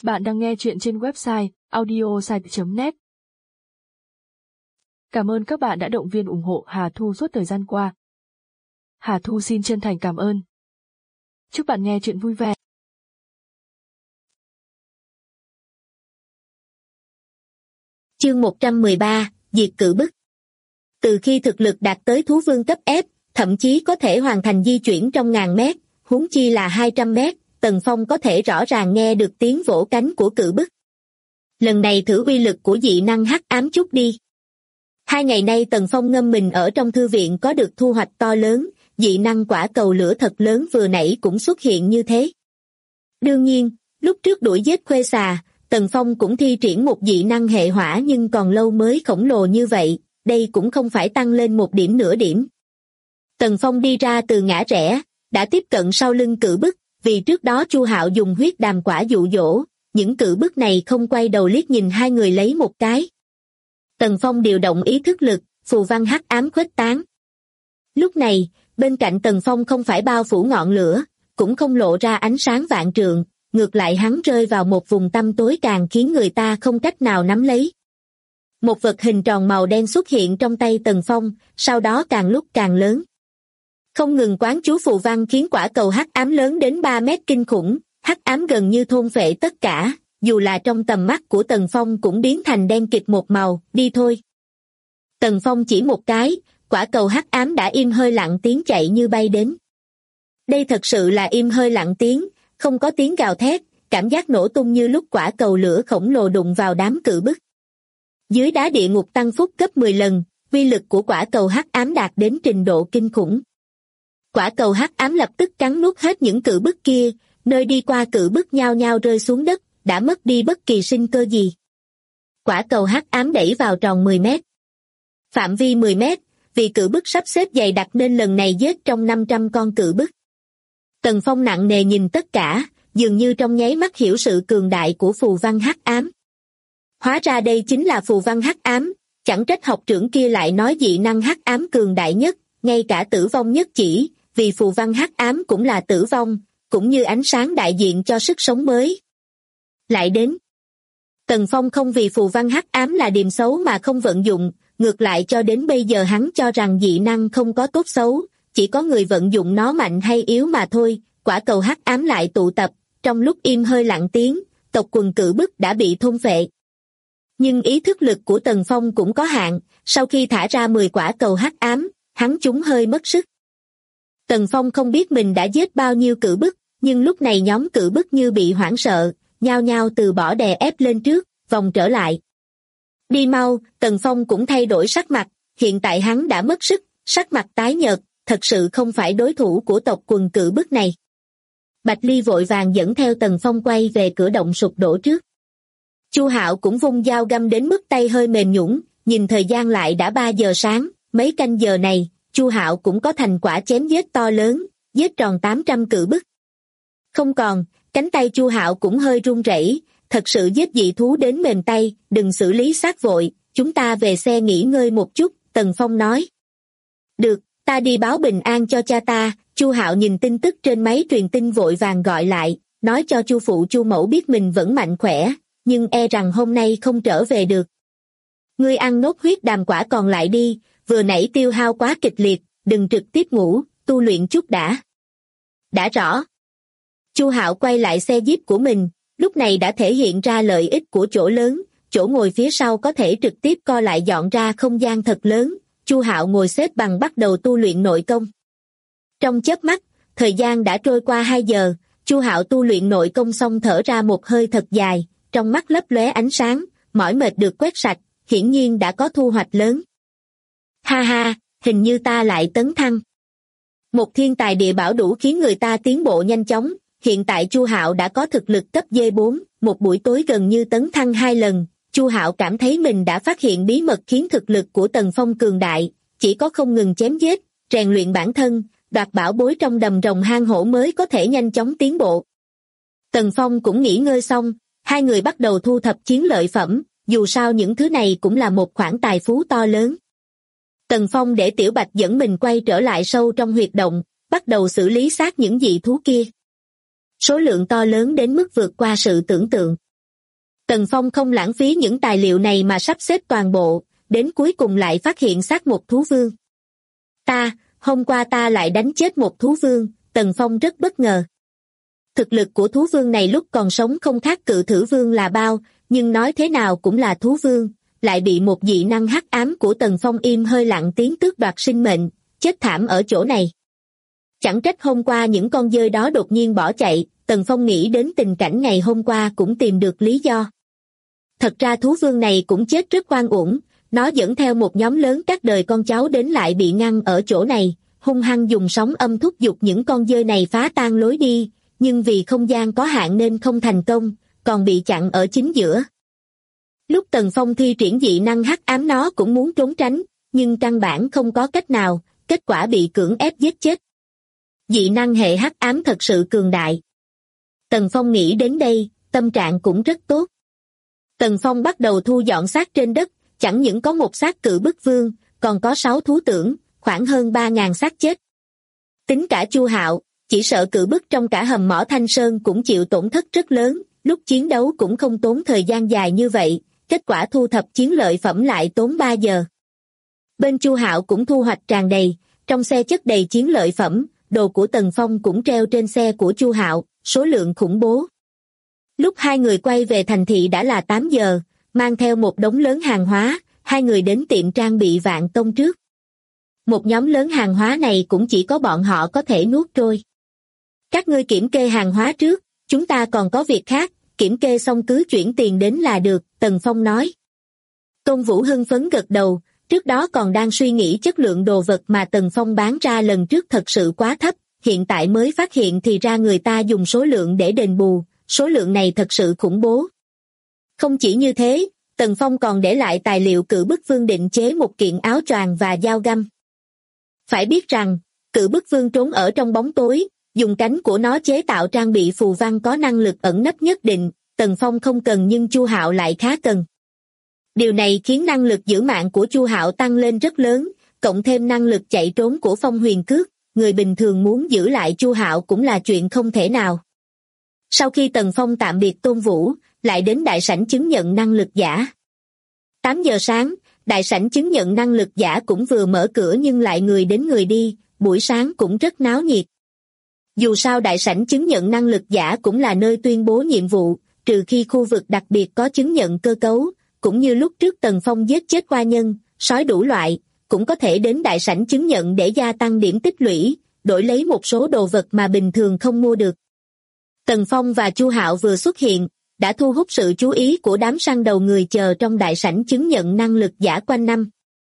Bạn đang nghe chuyện trên website audiosite.net. Cảm ơn các bạn đã động viên ủng hộ Hà Thu suốt thời gian qua. Hà Thu xin chân thành cảm ơn. Chúc bạn nghe chuyện vui vẻ. Chương 113, diệt cự bức. Từ khi thực lực đạt tới thú vương cấp F, thậm chí có thể hoàn thành di chuyển trong ngàn mét, huống chi là 200 mét, Tần Phong có thể rõ ràng nghe được tiếng vỗ cánh của cự bức. Lần này thử uy lực của dị năng hắc ám chút đi. 2 ngày nay Tần Phong ngâm mình ở trong thư viện có được thu hoạch to lớn, dị năng quả cầu lửa thật lớn vừa nãy cũng xuất hiện như thế. Đương nhiên, lúc trước đuổi giết Khuê Xà, Tần Phong cũng thi triển một dị năng hệ hỏa nhưng còn lâu mới khổng lồ như vậy, đây cũng không phải tăng lên một điểm nửa điểm. Tần Phong đi ra từ ngã rẽ, đã tiếp cận sau lưng cự bức, vì trước đó Chu Hạo dùng huyết đàm quả dụ dỗ, những cự bức này không quay đầu liếc nhìn hai người lấy một cái. Tần Phong điều động ý thức lực, phù văn hắc ám khuếch tán. Lúc này, bên cạnh Tần Phong không phải bao phủ ngọn lửa, cũng không lộ ra ánh sáng vạn trượng, ngược lại hắn rơi vào một vùng tăm tối càng khiến người ta không cách nào nắm lấy. Một vật hình tròn màu đen xuất hiện trong tay Tần Phong, sau đó càng lúc càng lớn. Không ngừng quán chú phù văn khiến quả cầu hắc ám lớn đến 3 mét kinh khủng, hắc ám gần như thôn phệ tất cả, dù là trong tầm mắt của Tần Phong cũng biến thành đen kịt một màu, đi thôi. Tần Phong chỉ một cái, quả cầu hắc ám đã im hơi lặng tiếng chạy như bay đến. Đây thật sự là im hơi lặng tiếng, không có tiếng gào thét, cảm giác nổ tung như lúc quả cầu lửa khổng lồ đụng vào đám cự bức. Dưới đá địa ngục tăng phúc gấp 10 lần, uy lực của quả cầu hắc ám đạt đến trình độ kinh khủng. Quả cầu hắc ám lập tức cắn nuốt hết những cự bức kia, nơi đi qua cự bức nhao nhao rơi xuống đất, đã mất đi bất kỳ sinh cơ gì. Quả cầu hắc ám đẩy vào tròn 10 mét. Phạm vi 10 mét, vì cự bức sắp xếp dày đặc nên lần này giết trong 500 con cự bức. Tần Phong nặng nề nhìn tất cả, dường như trong nháy mắt hiểu sự cường đại của phù văn hắc ám. Hóa ra đây chính là phù văn hắc ám, chẳng trách học trưởng kia lại nói dị năng hắc ám cường đại nhất, ngay cả tử vong nhất chỉ, vì phù văn hắc ám cũng là tử vong, cũng như ánh sáng đại diện cho sức sống mới. Lại đến, Tần Phong không vì phù văn hắc ám là điểm xấu mà không vận dụng, ngược lại cho đến bây giờ hắn cho rằng dị năng không có tốt xấu, chỉ có người vận dụng nó mạnh hay yếu mà thôi. Quả cầu hắc ám lại tụ tập, trong lúc im hơi lặng tiếng, tộc quần cự bức đã bị thôn phệ. Nhưng ý thức lực của Tần Phong cũng có hạn, sau khi thả ra 10 quả cầu hắc ám, hắn chúng hơi mất sức. Tần Phong không biết mình đã giết bao nhiêu cự bức, nhưng lúc này nhóm cự bức như bị hoảng sợ, nhao nhao từ bỏ đè ép lên trước, vòng trở lại. Đi mau, Tần Phong cũng thay đổi sắc mặt, hiện tại hắn đã mất sức, sắc mặt tái nhợt, thật sự không phải đối thủ của tộc quần cự bức này. Bạch Ly vội vàng dẫn theo Tần Phong quay về cửa động sụp đổ trước. Chu Hạo cũng vung dao găm đến mức tay hơi mềm nhũn, nhìn thời gian lại đã 3 giờ sáng, mấy canh giờ này, Chu Hạo cũng có thành quả chém giết to lớn, giết tròn 800 cự bức. Không còn, cánh tay Chu Hạo cũng hơi run rẩy, thật sự giết dị thú đến mềm tay, đừng xử lý xác vội, chúng ta về xe nghỉ ngơi một chút, Tần Phong nói. Được, ta đi báo bình an cho cha ta. Chu Hạo nhìn tin tức trên máy truyền tin vội vàng gọi lại, nói cho Chu phụ Chu mẫu biết mình vẫn mạnh khỏe, nhưng e rằng hôm nay không trở về được. Ngươi ăn nốt huyết đàm quả còn lại đi, vừa nãy tiêu hao quá kịch liệt, đừng trực tiếp ngủ, tu luyện chút đã. Đã rõ. Chu Hạo quay lại xe jeep của mình, lúc này đã thể hiện ra lợi ích của chỗ lớn, chỗ ngồi phía sau có thể trực tiếp co lại dọn ra không gian thật lớn. Chu Hạo ngồi xếp bằng bắt đầu tu luyện nội công. Trong chớp mắt, thời gian đã trôi qua 2 giờ, Chu Hạo tu luyện nội công xong thở ra một hơi thật dài, trong mắt lấp lóe ánh sáng, mỏi mệt được quét sạch, hiển nhiên đã có thu hoạch lớn. Ha ha, hình như ta lại tấn thăng. Một thiên tài địa bảo đủ khiến người ta tiến bộ nhanh chóng, hiện tại Chu Hạo đã có thực lực cấp D4, một buổi tối gần như tấn thăng 2 lần. Chu Hạo cảm thấy mình đã phát hiện bí mật khiến thực lực của Tần Phong cường đại, chỉ có không ngừng chém giết, rèn luyện bản thân, đoạt bảo bối trong đầm rồng hang hổ mới có thể nhanh chóng tiến bộ. Tần Phong cũng nghỉ ngơi xong, hai người bắt đầu thu thập chiến lợi phẩm, dù sao những thứ này cũng là một khoản tài phú to lớn. Tần Phong để Tiểu Bạch dẫn mình quay trở lại sâu trong huyệt động, bắt đầu xử lý xác những dị thú kia. Số lượng to lớn đến mức vượt qua sự tưởng tượng. Tần Phong không lãng phí những tài liệu này mà sắp xếp toàn bộ, đến cuối cùng lại phát hiện xác một thú vương. Hôm qua ta lại đánh chết một thú vương, Tần Phong rất bất ngờ. Thực lực của thú vương này lúc còn sống không khác Cự Thử Vương là bao, nhưng nói thế nào cũng là thú vương, lại bị một dị năng hắc ám của Tần Phong im hơi lặng tiếng tước đoạt sinh mệnh, chết thảm ở chỗ này. Chẳng trách hôm qua những con dơi đó đột nhiên bỏ chạy, Tần Phong nghĩ đến tình cảnh ngày hôm qua cũng tìm được lý do. Thật ra thú vương này cũng chết rất oan uổng, nó dẫn theo một nhóm lớn các đời con cháu đến lại bị ngăn ở chỗ này, hung hăng dùng sóng âm thúc giục những con dơi này phá tan lối đi, nhưng vì không gian có hạn nên không thành công, còn bị chặn ở chính giữa. Lúc Tần Phong thi triển dị năng hắc ám nó cũng muốn trốn tránh, nhưng căn bản không có cách nào, kết quả bị cưỡng ép giết chết. Dị năng hệ hắc ám thật sự cường đại. Tần Phong nghĩ đến đây, tâm trạng cũng rất tốt. Tần Phong bắt đầu thu dọn xác trên đất, chẳng những có một xác Cự Bức Vương, còn có 6 thú tưởng, khoảng hơn 3.000 xác chết. Tính cả Chu Hạo, chỉ sợ Cự Bức trong cả hầm mỏ Thanh Sơn cũng chịu tổn thất rất lớn, lúc chiến đấu cũng không tốn thời gian dài như vậy, kết quả thu thập chiến lợi phẩm lại tốn 3 giờ. Bên Chu Hạo cũng thu hoạch tràn đầy, trong xe chất đầy chiến lợi phẩm, đồ của Tần Phong cũng treo trên xe của Chu Hạo, số lượng khủng bố. Lúc hai người quay về thành thị đã là 8 giờ, mang theo một đống lớn hàng hóa, hai người đến tiệm trang bị Vạn Tông trước. Một nhóm lớn hàng hóa này cũng chỉ có bọn họ có thể nuốt trôi. Các ngươi kiểm kê hàng hóa trước, chúng ta còn có việc khác, kiểm kê xong cứ chuyển tiền đến là được, Tần Phong nói. Tôn Vũ hưng phấn gật đầu, trước đó còn đang suy nghĩ chất lượng đồ vật mà Tần Phong bán ra lần trước thật sự quá thấp, hiện tại mới phát hiện thì ra người ta dùng số lượng để đền bù, số lượng này thật sự khủng bố. Không chỉ như thế, Tần Phong còn để lại tài liệu Cự Bức Vương định chế một kiện áo choàng và dao găm. Phải biết rằng, Cự Bức Vương trốn ở trong bóng tối, dùng cánh của nó chế tạo trang bị phù văn có năng lực ẩn nấp nhất định, Tần Phong không cần nhưng Chu Hạo lại khá cần. Điều này khiến năng lực giữ mạng của Chu Hạo tăng lên rất lớn, cộng thêm năng lực chạy trốn của Phong Huyền Cước, người bình thường muốn giữ lại Chu Hạo cũng là chuyện không thể nào. Sau khi Tần Phong tạm biệt Tôn Vũ, lại đến đại sảnh chứng nhận năng lực giả. 8 giờ sáng, đại sảnh chứng nhận năng lực giả cũng vừa mở cửa nhưng lại người đến người đi, buổi sáng cũng rất náo nhiệt. Dù sao đại sảnh chứng nhận năng lực giả cũng là nơi tuyên bố nhiệm vụ, trừ khi khu vực đặc biệt có chứng nhận cơ cấu, cũng như lúc trước Tần Phong giết chết oa nhân, sói đủ loại, cũng có thể đến đại sảnh chứng nhận để gia tăng điểm tích lũy, đổi lấy một số đồ vật mà bình thường không mua được. Tần Phong và Chu Hạo vừa xuất hiện, đã thu hút sự chú ý của đám săn đầu người chờ trong đại sảnh chứng nhận năng lực giả quanh năm.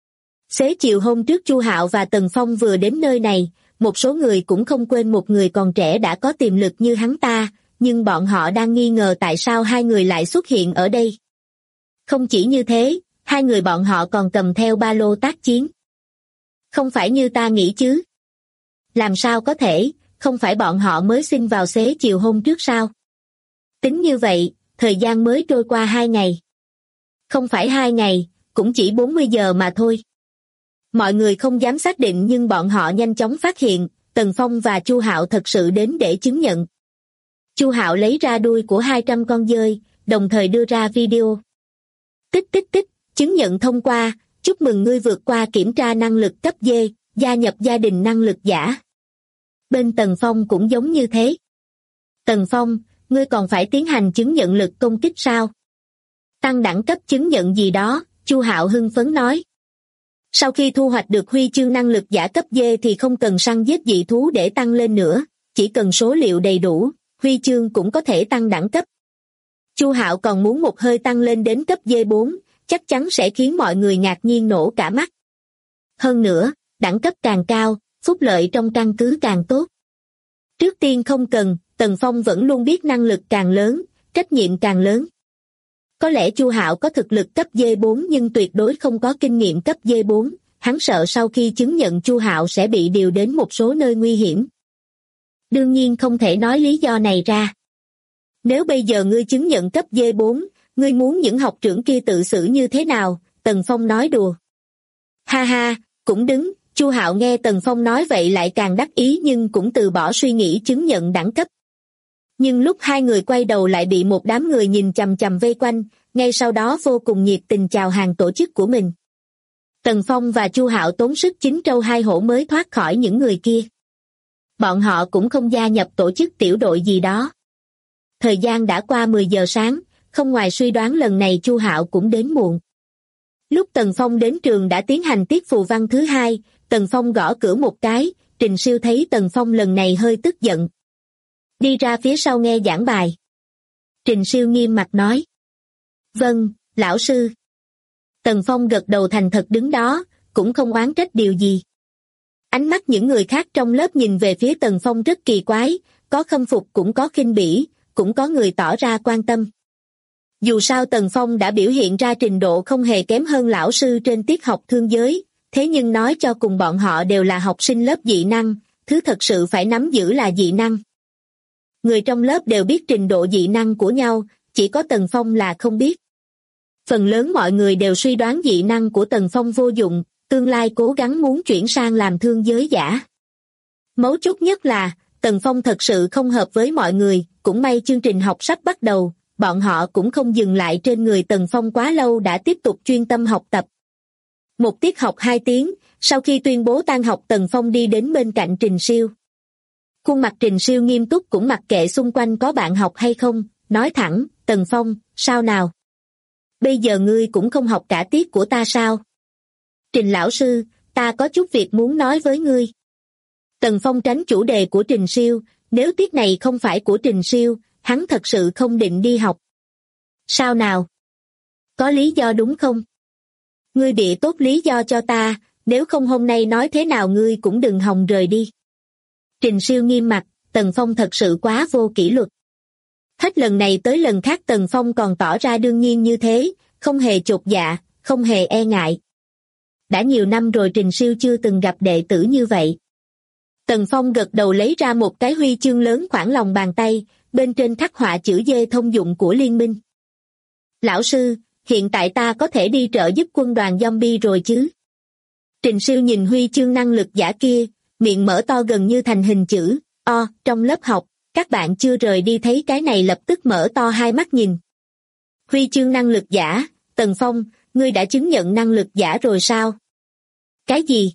Xế chiều hôm trước Chu Hạo và Tần Phong vừa đến nơi này, một số người cũng không quên một người còn trẻ đã có tiềm lực như hắn ta, nhưng bọn họ đang nghi ngờ tại sao hai người lại xuất hiện ở đây. Không chỉ như thế, hai người bọn họ còn cầm theo ba lô tác chiến. Không phải như ta nghĩ chứ? Làm sao có thể, không phải bọn họ mới xin vào xế chiều hôm trước sao? Tính như vậy, thời gian mới trôi qua 2 ngày. Không phải 2 ngày, cũng chỉ 40 giờ mà thôi. Mọi người không dám xác định nhưng bọn họ nhanh chóng phát hiện, Tần Phong và Chu Hạo thật sự đến để chứng nhận. Chu Hạo lấy ra đuôi của 200 con dơi, đồng thời đưa ra video. Tích tích tích, chứng nhận thông qua, chúc mừng ngươi vượt qua kiểm tra năng lực cấp D, gia nhập gia đình năng lực giả. Bên Tần Phong cũng giống như thế. Tần Phong, ngươi còn phải tiến hành chứng nhận lực công kích sao? Tăng đẳng cấp chứng nhận gì đó, Chu Hạo hưng phấn nói. Sau khi thu hoạch được huy chương năng lực giả cấp D thì không cần săn giết dị thú để tăng lên nữa, chỉ cần số liệu đầy đủ, huy chương cũng có thể tăng đẳng cấp. Chu Hạo còn muốn một hơi tăng lên đến cấp D4, chắc chắn sẽ khiến mọi người ngạc nhiên nổ cả mắt. Hơn nữa, đẳng cấp càng cao, phúc lợi trong căn cứ càng tốt. Trước tiên không cần, Tần Phong vẫn luôn biết năng lực càng lớn, trách nhiệm càng lớn. Có lẽ Chu Hạo có thực lực cấp D4 nhưng tuyệt đối không có kinh nghiệm cấp D4, hắn sợ sau khi chứng nhận Chu Hạo sẽ bị điều đến một số nơi nguy hiểm. Đương nhiên không thể nói lý do này ra. Nếu bây giờ ngươi chứng nhận cấp D4, ngươi muốn những học trưởng kia tự xử như thế nào? Tần Phong nói đùa. Ha ha, cũng đứng, Chu Hạo nghe Tần Phong nói vậy lại càng đắc ý nhưng cũng từ bỏ suy nghĩ chứng nhận đẳng cấp. Nhưng lúc hai người quay đầu lại bị một đám người nhìn chằm chằm vây quanh, ngay sau đó vô cùng nhiệt tình chào hàng tổ chức của mình. Tần Phong và Chu Hạo tốn sức chín trâu hai hổ mới thoát khỏi những người kia. Bọn họ cũng không gia nhập tổ chức tiểu đội gì đó. Thời gian đã qua 10 giờ sáng, không ngoài suy đoán lần này Chu Hạo cũng đến muộn. Lúc Tần Phong đến trường đã tiến hành tiết phù văn thứ hai, Tần Phong gõ cửa một cái, Trình Siêu thấy Tần Phong lần này hơi tức giận. Đi ra phía sau nghe giảng bài. Trình Siêu nghiêm mặt nói. Vâng, lão sư. Tần Phong gật đầu thành thật đứng đó, cũng không oán trách điều gì. Ánh mắt những người khác trong lớp nhìn về phía Tần Phong rất kỳ quái, có khâm phục cũng có khinh bỉ, cũng có người tỏ ra quan tâm. Dù sao Tần Phong đã biểu hiện ra trình độ không hề kém hơn lão sư trên tiết học thương giới, thế nhưng nói cho cùng bọn họ đều là học sinh lớp dị năng, thứ thật sự phải nắm giữ là dị năng. Người trong lớp đều biết trình độ dị năng của nhau, chỉ có Tần Phong là không biết. Phần lớn mọi người đều suy đoán dị năng của Tần Phong vô dụng, tương lai cố gắng muốn chuyển sang làm thương giới giả. Mấu chốt nhất là, Tần Phong thật sự không hợp với mọi người, cũng may chương trình học sắp bắt đầu, bọn họ cũng không dừng lại trên người Tần Phong quá lâu đã tiếp tục chuyên tâm học tập. Một tiết học 2 tiếng, sau khi tuyên bố tan học Tần Phong đi đến bên cạnh Trình Siêu. Khuôn mặt Trình Siêu nghiêm túc cũng mặc kệ xung quanh có bạn học hay không, nói thẳng, Tần Phong, sao nào? Bây giờ ngươi cũng không học cả tiết của ta sao? Trình lão sư, ta có chút việc muốn nói với ngươi. Tần Phong tránh chủ đề của Trình Siêu, nếu tiết này không phải của Trình Siêu, hắn thật sự không định đi học. Sao nào? Có lý do đúng không? Ngươi bịa tốt lý do cho ta, nếu không hôm nay nói thế nào ngươi cũng đừng hòng rời đi. Trình Siêu nghiêm mặt, Tần Phong thật sự quá vô kỷ luật. Hết lần này tới lần khác Tần Phong còn tỏ ra đương nhiên như thế, không hề chột dạ, không hề e ngại. Đã nhiều năm rồi Trình Siêu chưa từng gặp đệ tử như vậy. Tần Phong gật đầu lấy ra một cái huy chương lớn khoảng lòng bàn tay, bên trên khắc họa chữ D thông dụng của liên minh. Lão sư, hiện tại ta có thể đi trợ giúp quân đoàn zombie rồi chứ? Trình Siêu nhìn huy chương năng lực giả kia, miệng mở to gần như thành hình chữ O trong lớp học, các bạn chưa rời đi thấy cái này lập tức mở to hai mắt nhìn. Huy chương năng lực giả, Tần Phong, ngươi đã chứng nhận năng lực giả rồi sao? Cái gì?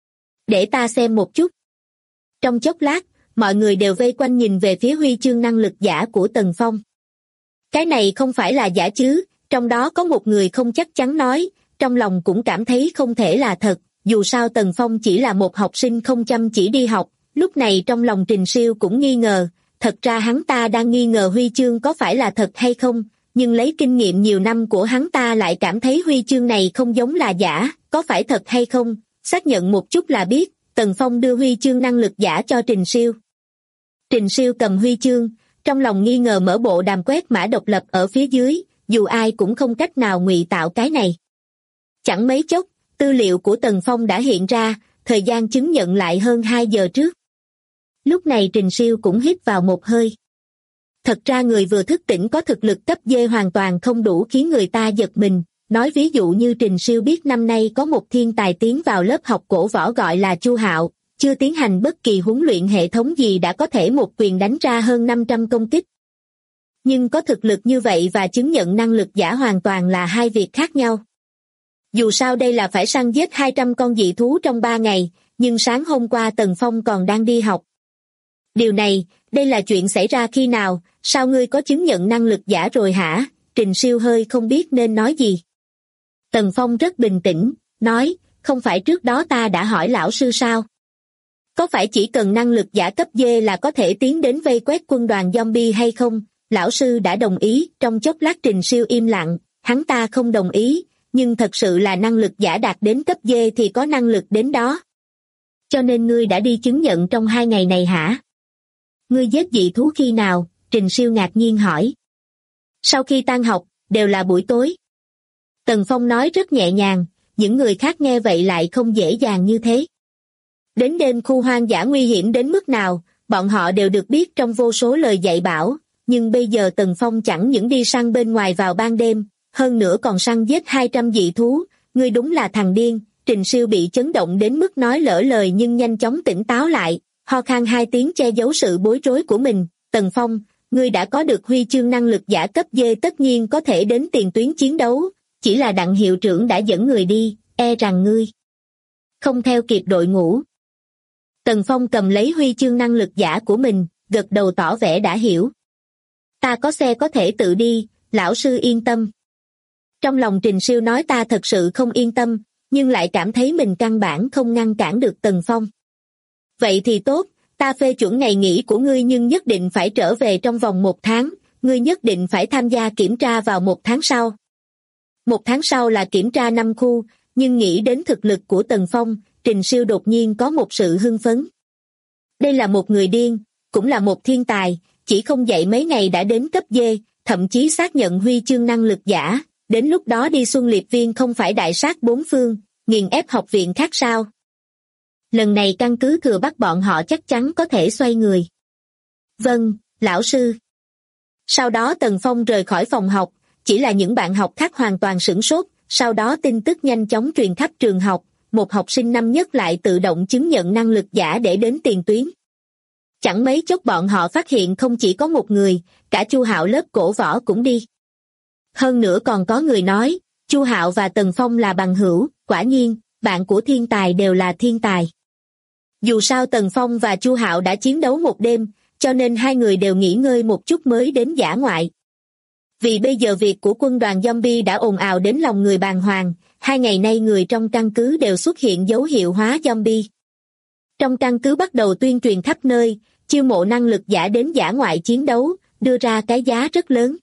Để ta xem một chút. Trong chốc lát, mọi người đều vây quanh nhìn về phía huy chương năng lực giả của Tần Phong. Cái này không phải là giả chứ, trong đó có một người không chắc chắn nói, trong lòng cũng cảm thấy không thể là thật, dù sao Tần Phong chỉ là một học sinh không chăm chỉ đi học, lúc này trong lòng Trình Siêu cũng nghi ngờ, thật ra hắn ta đang nghi ngờ huy chương có phải là thật hay không, nhưng lấy kinh nghiệm nhiều năm của hắn ta lại cảm thấy huy chương này không giống là giả, có phải thật hay không, xác nhận một chút là biết. Tần Phong đưa huy chương năng lực giả cho Trình Siêu. Trình Siêu cầm huy chương, trong lòng nghi ngờ mở bộ đàm quét mã độc lập ở phía dưới, dù ai cũng không cách nào ngụy tạo cái này. Chẳng mấy chốc, tư liệu của Tần Phong đã hiện ra, thời gian chứng nhận lại hơn 2 giờ trước. Lúc này Trình Siêu cũng hít vào một hơi. Thật ra người vừa thức tỉnh có thực lực cấp D hoàn toàn không đủ khiến người ta giật mình. Nói ví dụ như Trình Siêu biết năm nay có một thiên tài tiến vào lớp học cổ võ gọi là Chu Hạo, chưa tiến hành bất kỳ huấn luyện hệ thống gì đã có thể một quyền đánh ra hơn 500 công kích. Nhưng có thực lực như vậy và chứng nhận năng lực giả hoàn toàn là hai việc khác nhau. Dù sao đây là phải săn giết 200 con dị thú trong 3 ngày, nhưng sáng hôm qua Tần Phong còn đang đi học. Điều này, đây là chuyện xảy ra khi nào, sao ngươi có chứng nhận năng lực giả rồi hả? Trình Siêu hơi không biết nên nói gì. Tần Phong rất bình tĩnh, nói, không phải trước đó ta đã hỏi lão sư sao? Có phải chỉ cần năng lực giả cấp D là có thể tiến đến vây quét quân đoàn zombie hay không? Lão sư đã đồng ý, trong chốc lát Trình Siêu im lặng, hắn ta không đồng ý, nhưng thật sự là năng lực giả đạt đến cấp D thì có năng lực đến đó. Cho nên ngươi đã đi chứng nhận trong 2 ngày này hả? Ngươi giết dị thú khi nào? Trình Siêu ngạc nhiên hỏi. Sau khi tan học, đều là buổi tối. Tần Phong nói rất nhẹ nhàng, những người khác nghe vậy lại không dễ dàng như thế. Đến đêm khu hoang dã nguy hiểm đến mức nào, bọn họ đều được biết trong vô số lời dạy bảo, nhưng bây giờ Tần Phong chẳng những đi săn bên ngoài vào ban đêm, hơn nữa còn săn giết 200 dị thú, ngươi đúng là thằng điên. Trình Siêu bị chấn động đến mức nói lỡ lời nhưng nhanh chóng tỉnh táo lại, ho khan 2 tiếng che giấu sự bối rối của mình. Tần Phong, ngươi đã có được huy chương năng lực giả cấp D tất nhiên có thể đến tiền tuyến chiến đấu, chỉ là Đặng hiệu trưởng đã dẫn người đi, e rằng ngươi không theo kịp đội ngũ. Tần Phong cầm lấy huy chương năng lực giả của mình, gật đầu tỏ vẻ đã hiểu. Ta có xe có thể tự đi, lão sư yên tâm. Trong lòng Trình Siêu nói ta thật sự không yên tâm, nhưng lại cảm thấy mình căn bản không ngăn cản được Tần Phong. Vậy thì tốt, ta phê chuẩn ngày nghỉ của ngươi nhưng nhất định phải trở về trong vòng 1 tháng, ngươi nhất định phải tham gia kiểm tra vào 1 tháng sau. 1 tháng sau là kiểm tra 5 khu, nhưng nghĩ đến thực lực của Tần Phong, Trình Siêu đột nhiên có một sự hưng phấn. Đây là một người điên, cũng là một thiên tài, chỉ không dạy mấy ngày đã đến cấp D, thậm chí xác nhận huy chương năng lực giả, đến lúc đó đi Xuân Liệp Viên không phải đại sát 4 phương, nghiền ép học viện khác sao? Lần này căn cứ Thừa Bắc bọn họ chắc chắn có thể xoay người. Vâng, lão sư. Sau đó Tần Phong rời khỏi phòng học, chỉ là những bạn học khác hoàn toàn sửng sốt, sau đó tin tức nhanh chóng truyền khắp trường học, một học sinh năm nhất lại tự động chứng nhận năng lực giả để đến tiền tuyến. Chẳng mấy chốc bọn họ phát hiện không chỉ có một người, cả Chu Hạo lớp cổ võ cũng đi. Hơn nữa còn có người nói, Chu Hạo và Tần Phong là bằng hữu, quả nhiên, bạn của thiên tài đều là thiên tài. Dù sao Tần Phong và Chu Hạo đã chiến đấu một đêm, cho nên hai người đều nghỉ ngơi một chút mới đến dã ngoại. Vì bây giờ việc của quân đoàn zombie đã ồn ào đến lòng người bàng hoàng, 2 ngày nay người trong căn cứ đều xuất hiện dấu hiệu hóa zombie. Trong căn cứ bắt đầu tuyên truyền khắp nơi, chiêu mộ năng lực giả đến dã ngoại chiến đấu, đưa ra cái giá rất lớn.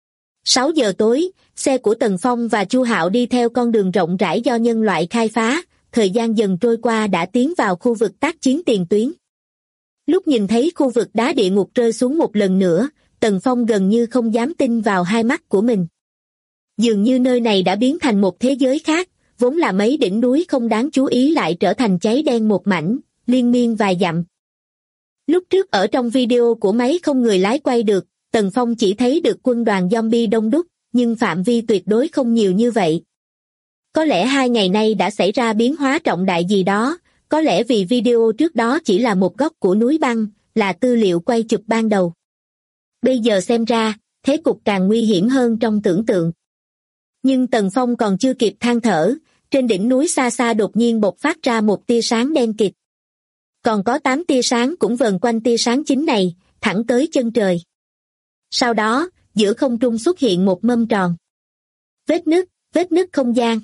6 giờ tối, xe của Tần Phong và Chu Hạo đi theo con đường rộng rãi do nhân loại khai phá, thời gian dần trôi qua đã tiến vào khu vực tác chiến tiền tuyến. Lúc nhìn thấy khu vực đá địa ngục rơi xuống một lần nữa, Tần Phong gần như không dám tin vào hai mắt của mình. Dường như nơi này đã biến thành một thế giới khác, vốn là mấy đỉnh núi không đáng chú ý lại trở thành cháy đen một mảnh, liên miên vài dặm. Lúc trước ở trong video của máy không người lái quay được, Tần Phong chỉ thấy được quân đoàn zombie đông đúc, nhưng phạm vi tuyệt đối không nhiều như vậy. Có lẽ 2 ngày nay đã xảy ra biến hóa trọng đại gì đó, có lẽ vì video trước đó chỉ là một góc của núi băng, là tư liệu quay chụp ban đầu. Bây giờ xem ra, thế cục càng nguy hiểm hơn trong tưởng tượng. Nhưng Tần Phong còn chưa kịp than thở, trên đỉnh núi xa xa đột nhiên bộc phát ra một tia sáng đen kịt. Còn có 8 tia sáng cũng vờn quanh tia sáng chính này, thẳng tới chân trời. Sau đó, giữa không trung xuất hiện một mâm tròn. Vết nứt không gian.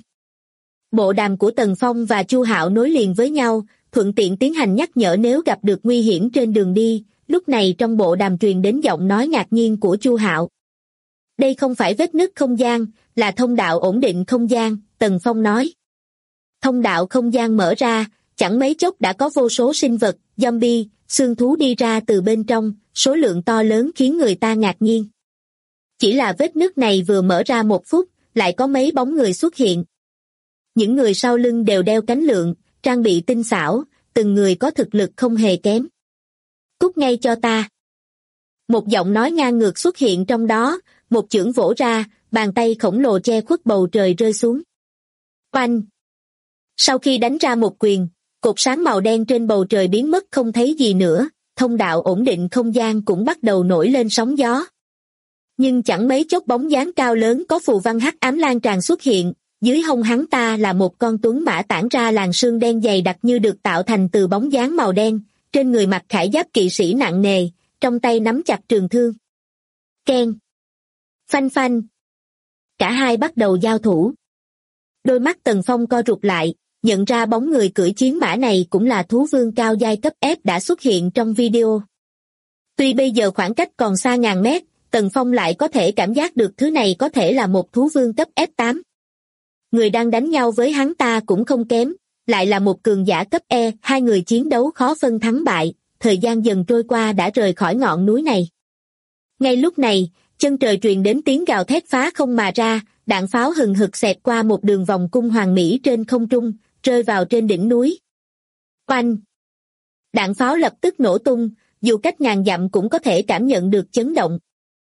Bộ đàm của Tần Phong và Chu Hạo nối liền với nhau, thuận tiện tiến hành nhắc nhở nếu gặp được nguy hiểm trên đường đi. Lúc này trong bộ đàm truyền đến giọng nói ngạc nhiên của Chu Hạo. Đây không phải vết nứt không gian, là thông đạo ổn định không gian, Tần Phong nói. Thông đạo không gian mở ra, chẳng mấy chốc đã có vô số sinh vật, zombie, xương thú đi ra từ bên trong, số lượng to lớn khiến người ta ngạc nhiên. Chỉ là vết nứt này vừa mở ra 1 phút, lại có mấy bóng người xuất hiện. Những người sau lưng đều đeo cánh lượn, trang bị tinh xảo, từng người có thực lực không hề kém. Cút ngay cho ta. Một giọng nói ngang ngược xuất hiện trong đó, một chưởng vỗ ra, bàn tay khổng lồ che khuất bầu trời rơi xuống. Oanh! Sau khi đánh ra một quyền, cột sáng màu đen trên bầu trời biến mất không thấy gì nữa, thông đạo ổn định không gian cũng bắt đầu nổi lên sóng gió. Nhưng chẳng mấy chốc bóng dáng cao lớn có phù văn hắc ám lan tràn xuất hiện, dưới hông hắn ta là một con tuấn mã tản ra làn sương đen dày đặc như được tạo thành từ bóng dáng màu đen, trên người mặc khải giáp kỵ sĩ nặng nề, trong tay nắm chặt trường thương. Keng! Phanh phanh! Cả hai bắt đầu giao thủ. Đôi mắt Tần Phong co rụt lại, nhận ra bóng người cưỡi chiến mã này cũng là thú vương cao giai cấp F đã xuất hiện trong video. Tuy bây giờ khoảng cách còn xa ngàn mét, Tần Phong lại có thể cảm giác được thứ này có thể là một thú vương cấp F8. Người đang đánh nhau với hắn ta cũng không kém, lại là một cường giả cấp E, hai người chiến đấu khó phân thắng bại, thời gian dần trôi qua đã rời khỏi ngọn núi này. Ngay lúc này, chân trời truyền đến tiếng gào thét phá không mà ra, đạn pháo hừng hực xẹt qua một đường vòng cung hoàn mỹ trên không trung, rơi vào trên đỉnh núi. Oanh! Đạn pháo lập tức nổ tung, dù cách ngàn dặm cũng có thể cảm nhận được chấn động.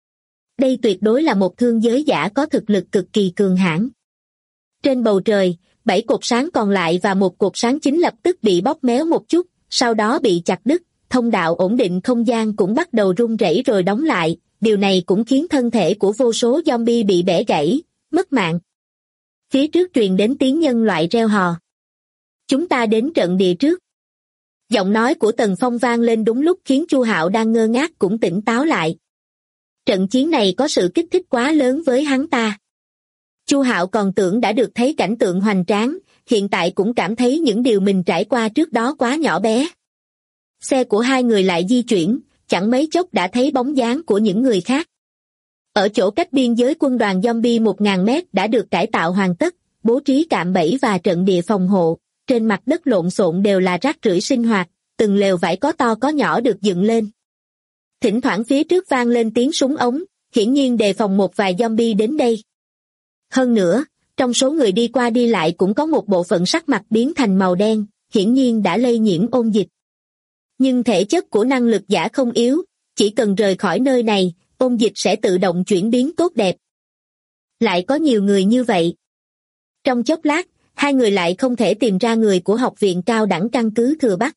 Đây tuyệt đối là một thương giới giả có thực lực cực kỳ cường hãn. Trên bầu trời, 7 cột sáng còn lại và một cột sáng chính lập tức bị bóp méo một chút, sau đó bị chặt đứt, thông đạo ổn định không gian cũng bắt đầu rung rẩy rồi đóng lại, điều này cũng khiến thân thể của vô số zombie bị bẻ gãy, mất mạng. Phía trước truyền đến tiếng nhân loại reo hò. Chúng ta đến trận địa trước. Giọng nói của Tần Phong vang lên đúng lúc khiến Chu Hạo đang ngơ ngác cũng tỉnh táo lại. Trận chiến này có sự kích thích quá lớn với hắn ta. Chu Hạo còn tưởng đã được thấy cảnh tượng hoành tráng, hiện tại cũng cảm thấy những điều mình trải qua trước đó quá nhỏ bé. Xe của hai người lại di chuyển, chẳng mấy chốc đã thấy bóng dáng của những người khác. Ở chỗ cách biên giới quân đoàn zombie 1000 mét đã được cải tạo hoàn tất, bố trí cạm bẫy và trận địa phòng hộ, trên mặt đất lộn xộn đều là rác rưởi sinh hoạt, từng lều vải có to có nhỏ được dựng lên. Thỉnh thoảng phía trước vang lên tiếng súng ống, hiển nhiên đề phòng một vài zombie đến đây. Hơn nữa, trong số người đi qua đi lại cũng có một bộ phận sắc mặt biến thành màu đen, hiển nhiên đã lây nhiễm ôn dịch. Nhưng thể chất của năng lực giả không yếu, chỉ cần rời khỏi nơi này, ôn dịch sẽ tự động chuyển biến tốt đẹp. Lại có nhiều người như vậy. Trong chốc lát, hai người lại không thể tìm ra người của học viện cao đẳng căn cứ Thừa Bắc.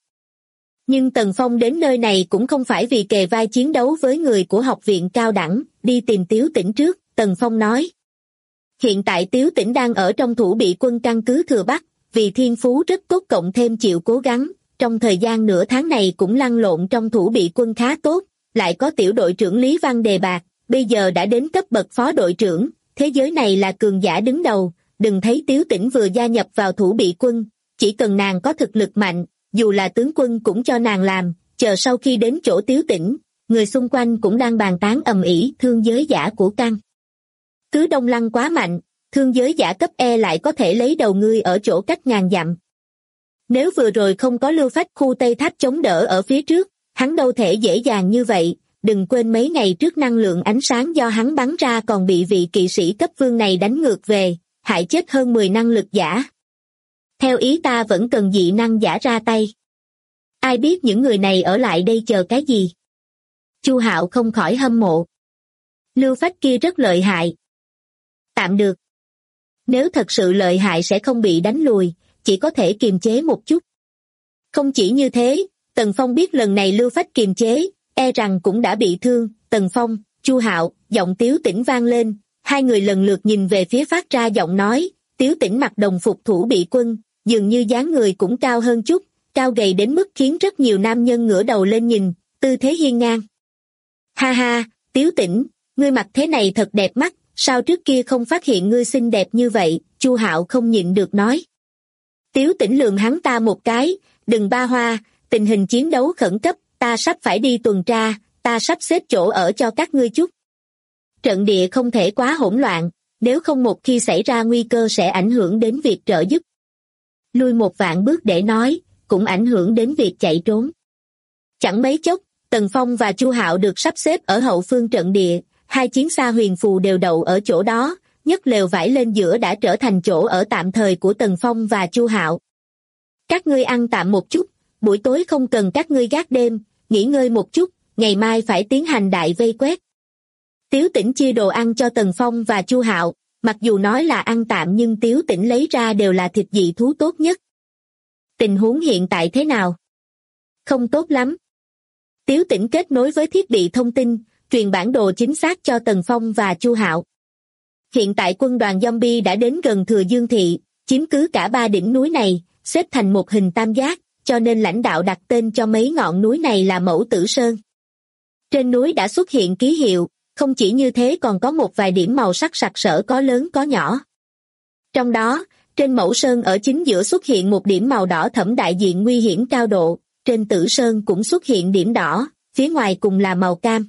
Nhưng Tần Phong đến nơi này cũng không phải vì kề vai chiến đấu với người của học viện cao đẳng, đi tìm Tiếu Tĩnh trước, Tần Phong nói. Hiện tại Tiếu Tĩnh đang ở trong thủ bị quân căn cứ Thừa Bắc, vì thiên phú rất tốt cộng thêm chịu cố gắng, trong thời gian nửa tháng này cũng lăn lộn trong thủ bị quân khá tốt, lại có tiểu đội trưởng Lý Văn đề bạt, bây giờ đã đến cấp bậc phó đội trưởng, thế giới này là cường giả đứng đầu, đừng thấy Tiếu Tĩnh vừa gia nhập vào thủ bị quân, chỉ cần nàng có thực lực mạnh, dù là tướng quân cũng cho nàng làm, chờ sau khi đến chỗ Tiếu Tĩnh, người xung quanh cũng đang bàn tán ầm ĩ thương giới giả của căn. Cứ Đông Lăng quá mạnh, thương giới giả cấp E lại có thể lấy đầu ngươi ở chỗ cách ngàn dặm. Nếu vừa rồi không có Lưu Phách khu Tây Tháp chống đỡ ở phía trước, hắn đâu thể dễ dàng như vậy, đừng quên mấy ngày trước năng lượng ánh sáng do hắn bắn ra còn bị vị kỵ sĩ cấp vương này đánh ngược về, hại chết hơn 10 năng lực giả. Theo ý ta vẫn cần dị năng giả ra tay. Ai biết những người này ở lại đây chờ cái gì? Chu Hạo không khỏi hâm mộ. Lưu Phách kia rất lợi hại. Tạm được. Nếu thật sự lợi hại sẽ không bị đánh lùi, chỉ có thể kiềm chế một chút. Không chỉ như thế, Tần Phong biết lần này Lưu Phách kiềm chế, e rằng cũng đã bị thương. Tần Phong, Chu Hạo, giọng Tiếu Tĩnh vang lên, hai người lần lượt nhìn về phía phát ra giọng nói. Tiếu Tĩnh mặc đồng phục thủ bị quân, dường như dáng người cũng cao hơn chút, cao gầy đến mức khiến rất nhiều nam nhân ngửa đầu lên nhìn, tư thế hiên ngang. Ha ha, Tiếu Tĩnh, ngươi mặc thế này thật đẹp mắt, sao trước kia không phát hiện ngươi xinh đẹp như vậy? Chu Hạo không nhịn được nói. Tiếu Tĩnh lườm hắn ta một cái, đừng ba hoa, tình hình chiến đấu khẩn cấp, ta sắp phải đi tuần tra, ta sắp xếp chỗ ở cho các ngươi chút. Trận địa không thể quá hỗn loạn, nếu không một khi xảy ra nguy cơ sẽ ảnh hưởng đến việc trợ giúp. Lui một vạn bước để nói, cũng ảnh hưởng đến việc chạy trốn. Chẳng mấy chốc, Tần Phong và Chu Hạo được sắp xếp ở hậu phương trận địa, hai chiến xa huyền phù đều đậu ở chỗ đó, nhấc lều vải lên giữa đã trở thành chỗ ở tạm thời của Tần Phong và Chu Hạo. Các ngươi ăn tạm một chút, buổi tối không cần các ngươi gác đêm, nghỉ ngơi một chút, ngày mai phải tiến hành đại vây quét. Tiếu Tĩnh chia đồ ăn cho Tần Phong và Chu Hạo, mặc dù nói là ăn tạm nhưng Tiếu Tĩnh lấy ra đều là thịt dị thú tốt nhất. Tình huống hiện tại thế nào? Không tốt lắm. Tiếu Tĩnh kết nối với thiết bị thông tin, truyền bản đồ chính xác cho Tần Phong và Chu Hạo. Hiện tại quân đoàn zombie đã đến gần Thừa Dương Thị, chiếm cứ cả 3 đỉnh núi này, xếp thành một hình tam giác, cho nên lãnh đạo đặt tên cho mấy ngọn núi này là Mẫu Tử Sơn. Trên núi đã xuất hiện ký hiệu, không chỉ như thế còn có một vài điểm màu sắc sặc sỡ có lớn có nhỏ. Trong đó, trên Mẫu Sơn ở chính giữa xuất hiện một điểm màu đỏ thẫm đại diện nguy hiểm cao độ, trên Tử Sơn cũng xuất hiện điểm đỏ, phía ngoài cùng là màu cam.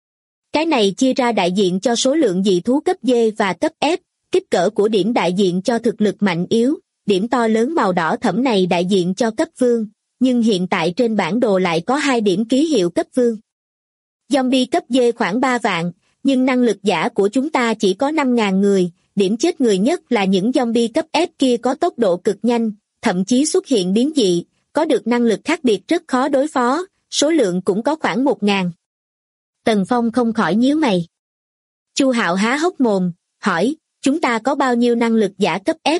Cái này chia ra đại diện cho số lượng dị thú cấp D và cấp F, kích cỡ của điểm đại diện cho thực lực mạnh yếu, điểm to lớn màu đỏ thẫm này đại diện cho cấp vương, nhưng hiện tại trên bản đồ lại có 2 điểm ký hiệu cấp vương. Zombie cấp D khoảng 3 vạn, nhưng năng lực giả của chúng ta chỉ có 5.000 người, điểm chết người nhất là những zombie cấp F kia có tốc độ cực nhanh, thậm chí xuất hiện biến dị, có được năng lực khác biệt rất khó đối phó, số lượng cũng có khoảng 1.000. Tần Phong không khỏi nhíu mày. Chu Hạo há hốc mồm, hỏi, chúng ta có bao nhiêu năng lực giả cấp F?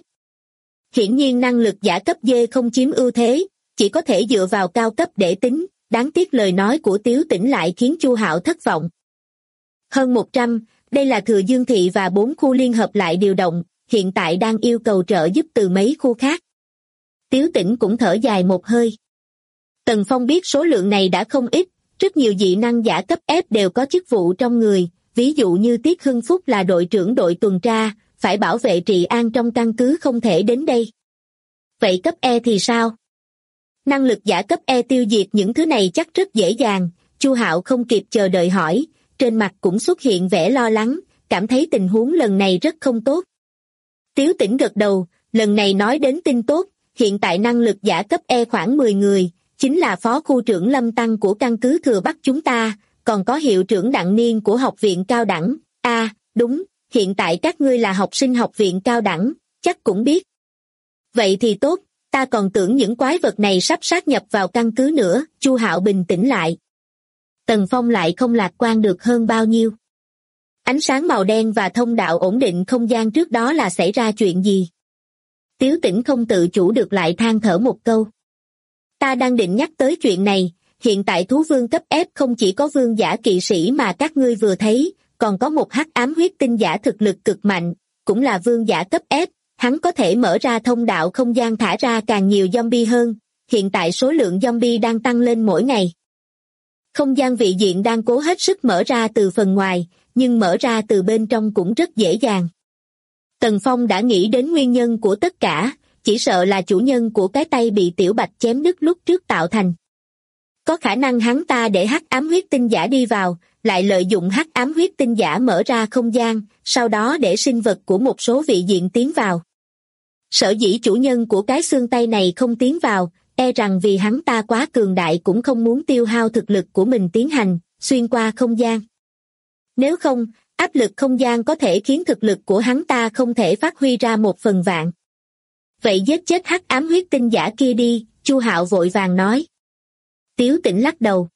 Hiển nhiên năng lực giả cấp D không chiếm ưu thế, chỉ có thể dựa vào cao cấp để tính, đáng tiếc lời nói của Tiếu Tĩnh lại khiến Chu Hạo thất vọng. Hơn 100, đây là Thừa Dương Thị và 4 khu liên hợp lại điều động, hiện tại đang yêu cầu trợ giúp từ mấy khu khác. Tiếu Tĩnh cũng thở dài một hơi. Tần Phong biết số lượng này đã không ít, rất nhiều dị năng giả cấp F đều có chức vụ trong người, ví dụ như Tiết Hưng Phúc là đội trưởng đội tuần tra, phải bảo vệ trị an trong căn cứ không thể đến đây. Vậy cấp E thì sao? Năng lực giả cấp E tiêu diệt những thứ này chắc rất dễ dàng. Chu Hạo không kịp chờ đợi hỏi, trên mặt cũng xuất hiện vẻ lo lắng, cảm thấy tình huống lần này rất không tốt. Tiếu Tĩnh gật đầu, lần này nói đến tin tốt, hiện tại năng lực giả cấp E khoảng 10 người, chính là phó khu trưởng Lâm Tăng của căn cứ Thừa Bắc chúng ta, còn có hiệu trưởng Đặng Niên của học viện cao đẳng. Đúng, hiện tại các ngươi là học sinh học viện cao đẳng, chắc cũng biết. Vậy thì tốt, ta còn tưởng những quái vật này sắp sát nhập vào căn cứ nữa. Chu Hạo bình tĩnh lại. Tần Phong lại không lạc quan được hơn bao nhiêu. Ánh sáng màu đen và thông đạo ổn định không gian trước đó là xảy ra chuyện gì? Tiếu Tĩnh không tự chủ được lại than thở một câu. Ta đang định nhắc tới chuyện này, hiện tại thú vương cấp F không chỉ có vương giả kỵ sĩ mà các ngươi vừa thấy, còn có một hắc ám huyết tinh giả thực lực cực mạnh, cũng là vương giả cấp F, hắn có thể mở ra thông đạo không gian thả ra càng nhiều zombie hơn, hiện tại số lượng zombie đang tăng lên mỗi ngày. Không gian vị diện đang cố hết sức mở ra từ phần ngoài, nhưng mở ra từ bên trong cũng rất dễ dàng. Tần Phong đã nghĩ đến nguyên nhân của tất cả, chỉ sợ là chủ nhân của cái tay bị Tiểu Bạch chém đứt lúc trước tạo thành. Có khả năng hắn ta để hắc ám huyết tinh giả đi vào, lại lợi dụng hắc ám huyết tinh giả mở ra không gian, sau đó để sinh vật của một số vị diện tiến vào. Sở dĩ chủ nhân của cái xương tay này không tiến vào, e rằng vì hắn ta quá cường đại cũng không muốn tiêu hao thực lực của mình tiến hành, xuyên qua không gian. Nếu không, áp lực không gian có thể khiến thực lực của hắn ta không thể phát huy ra 1/1000. Vậy giết chết hắc ám huyết tinh giả kia đi, Chu Hạo vội vàng nói. Tiếu Tĩnh lắc đầu.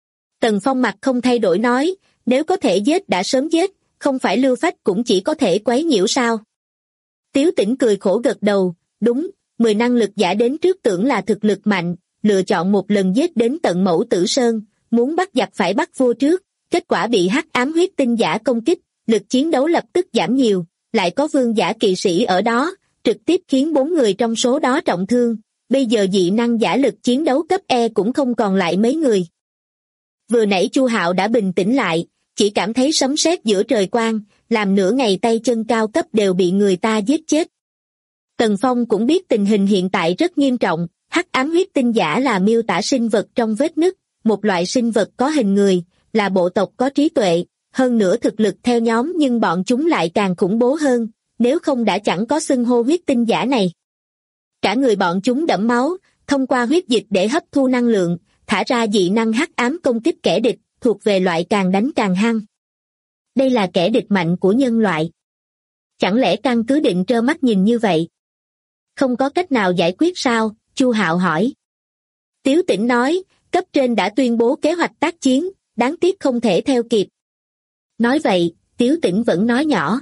Tần Phong mặt không thay đổi nói, nếu có thể giết đã sớm giết, không phải lưu phách cũng chỉ có thể quấy nhiễu sao. Tiếu Tĩnh cười khổ gật đầu, đúng, 10 năng lực giả đến trước tưởng là thực lực mạnh, lựa chọn một lần giết đến tận Mẫu Tử Sơn, muốn bắt giặc phải bắt vua trước, kết quả bị hắc ám huyết tinh giả công kích, lực chiến đấu lập tức giảm nhiều, lại có vương giả kỵ sĩ ở đó, trực tiếp khiến 4 người trong số đó trọng thương, bây giờ dị năng giả lực chiến đấu cấp E cũng không còn lại mấy người. Vừa nãy Chu Hạo đã bình tĩnh lại, chỉ cảm thấy sấm sét giữa trời quang, làm nửa ngày tay chân cao cấp đều bị người ta giết chết. Tần Phong cũng biết tình hình hiện tại rất nghiêm trọng, hắc ám huyết tinh giả là miêu tả sinh vật trong vết nứt, một loại sinh vật có hình người, là bộ tộc có trí tuệ, hơn nữa thực lực theo nhóm nhưng bọn chúng lại càng khủng bố hơn, nếu không đã chẳng có xưng hô huyết tinh giả này. Cả người bọn chúng đẫm máu, thông qua huyết dịch để hấp thu năng lượng, thả ra dị năng hắc ám công kích kẻ địch, thuộc về loại càng đánh càng hăng. Đây là kẻ địch mạnh của nhân loại. Chẳng lẽ căn cứ định trơ mắt nhìn như vậy? Không có cách nào giải quyết sao? Chu Hạo hỏi. Tiếu Tĩnh nói, cấp trên đã tuyên bố kế hoạch tác chiến, đáng tiếc không thể theo kịp. Nói vậy, Tiếu Tĩnh vẫn nói nhỏ.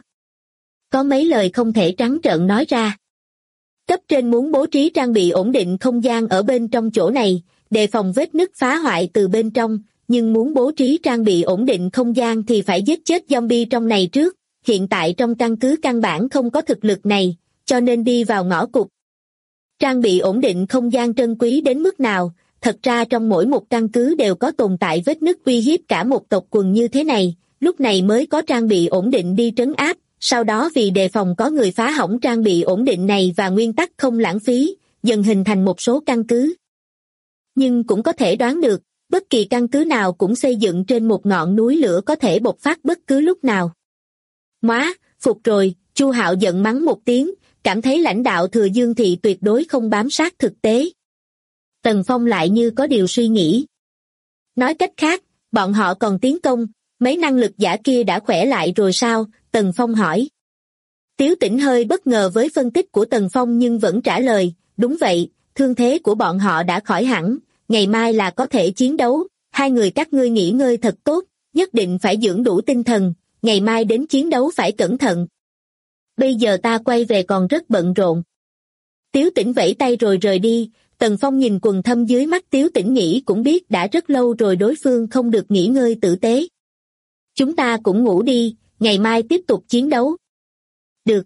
Có mấy lời không thể trắng trợn nói ra. Cấp trên muốn bố trí trang bị ổn định không gian ở bên trong chỗ này, đề phòng vết nứt phá hoại từ bên trong, nhưng muốn bố trí trang bị ổn định không gian thì phải giết chết zombie trong này trước, hiện tại trong căn cứ căn bản không có thực lực này, cho nên đi vào ngõ cụt. Trang bị ổn định không gian trân quý đến mức nào, thật ra trong mỗi một căn cứ đều có tồn tại vết nứt uy hiếp cả một tộc quần như thế này, lúc này mới có trang bị ổn định đi trấn áp, sau đó vì đề phòng có người phá hỏng trang bị ổn định này và nguyên tắc không lãng phí, dần hình thành một số căn cứ. Nhưng cũng có thể đoán được, bất kỳ căn cứ nào cũng xây dựng trên một ngọn núi lửa có thể bộc phát bất cứ lúc nào. Móa, phục rồi, Chu Hạo giận mắng một tiếng, cảm thấy lãnh đạo Thừa Dương Thị tuyệt đối không bám sát thực tế. Tần Phong lại như có điều suy nghĩ. Nói cách khác, bọn họ còn tiến công, mấy năng lực giả kia đã khỏe lại rồi sao? Tần Phong hỏi. Tiếu Tĩnh hơi bất ngờ với phân tích của Tần Phong nhưng vẫn trả lời, đúng vậy, thương thế của bọn họ đã khỏi hẳn, ngày mai là có thể chiến đấu, hai người các ngươi nghỉ ngơi thật tốt, nhất định phải dưỡng đủ tinh thần, ngày mai đến chiến đấu phải cẩn thận. Bây giờ ta quay về còn rất bận rộn. Tiếu Tĩnh vẫy tay rồi rời đi, Tần Phong nhìn quần thâm dưới mắt Tiếu Tĩnh nghĩ cũng biết đã rất lâu rồi đối phương không được nghỉ ngơi tử tế. Chúng ta cũng ngủ đi, ngày mai tiếp tục chiến đấu. Được.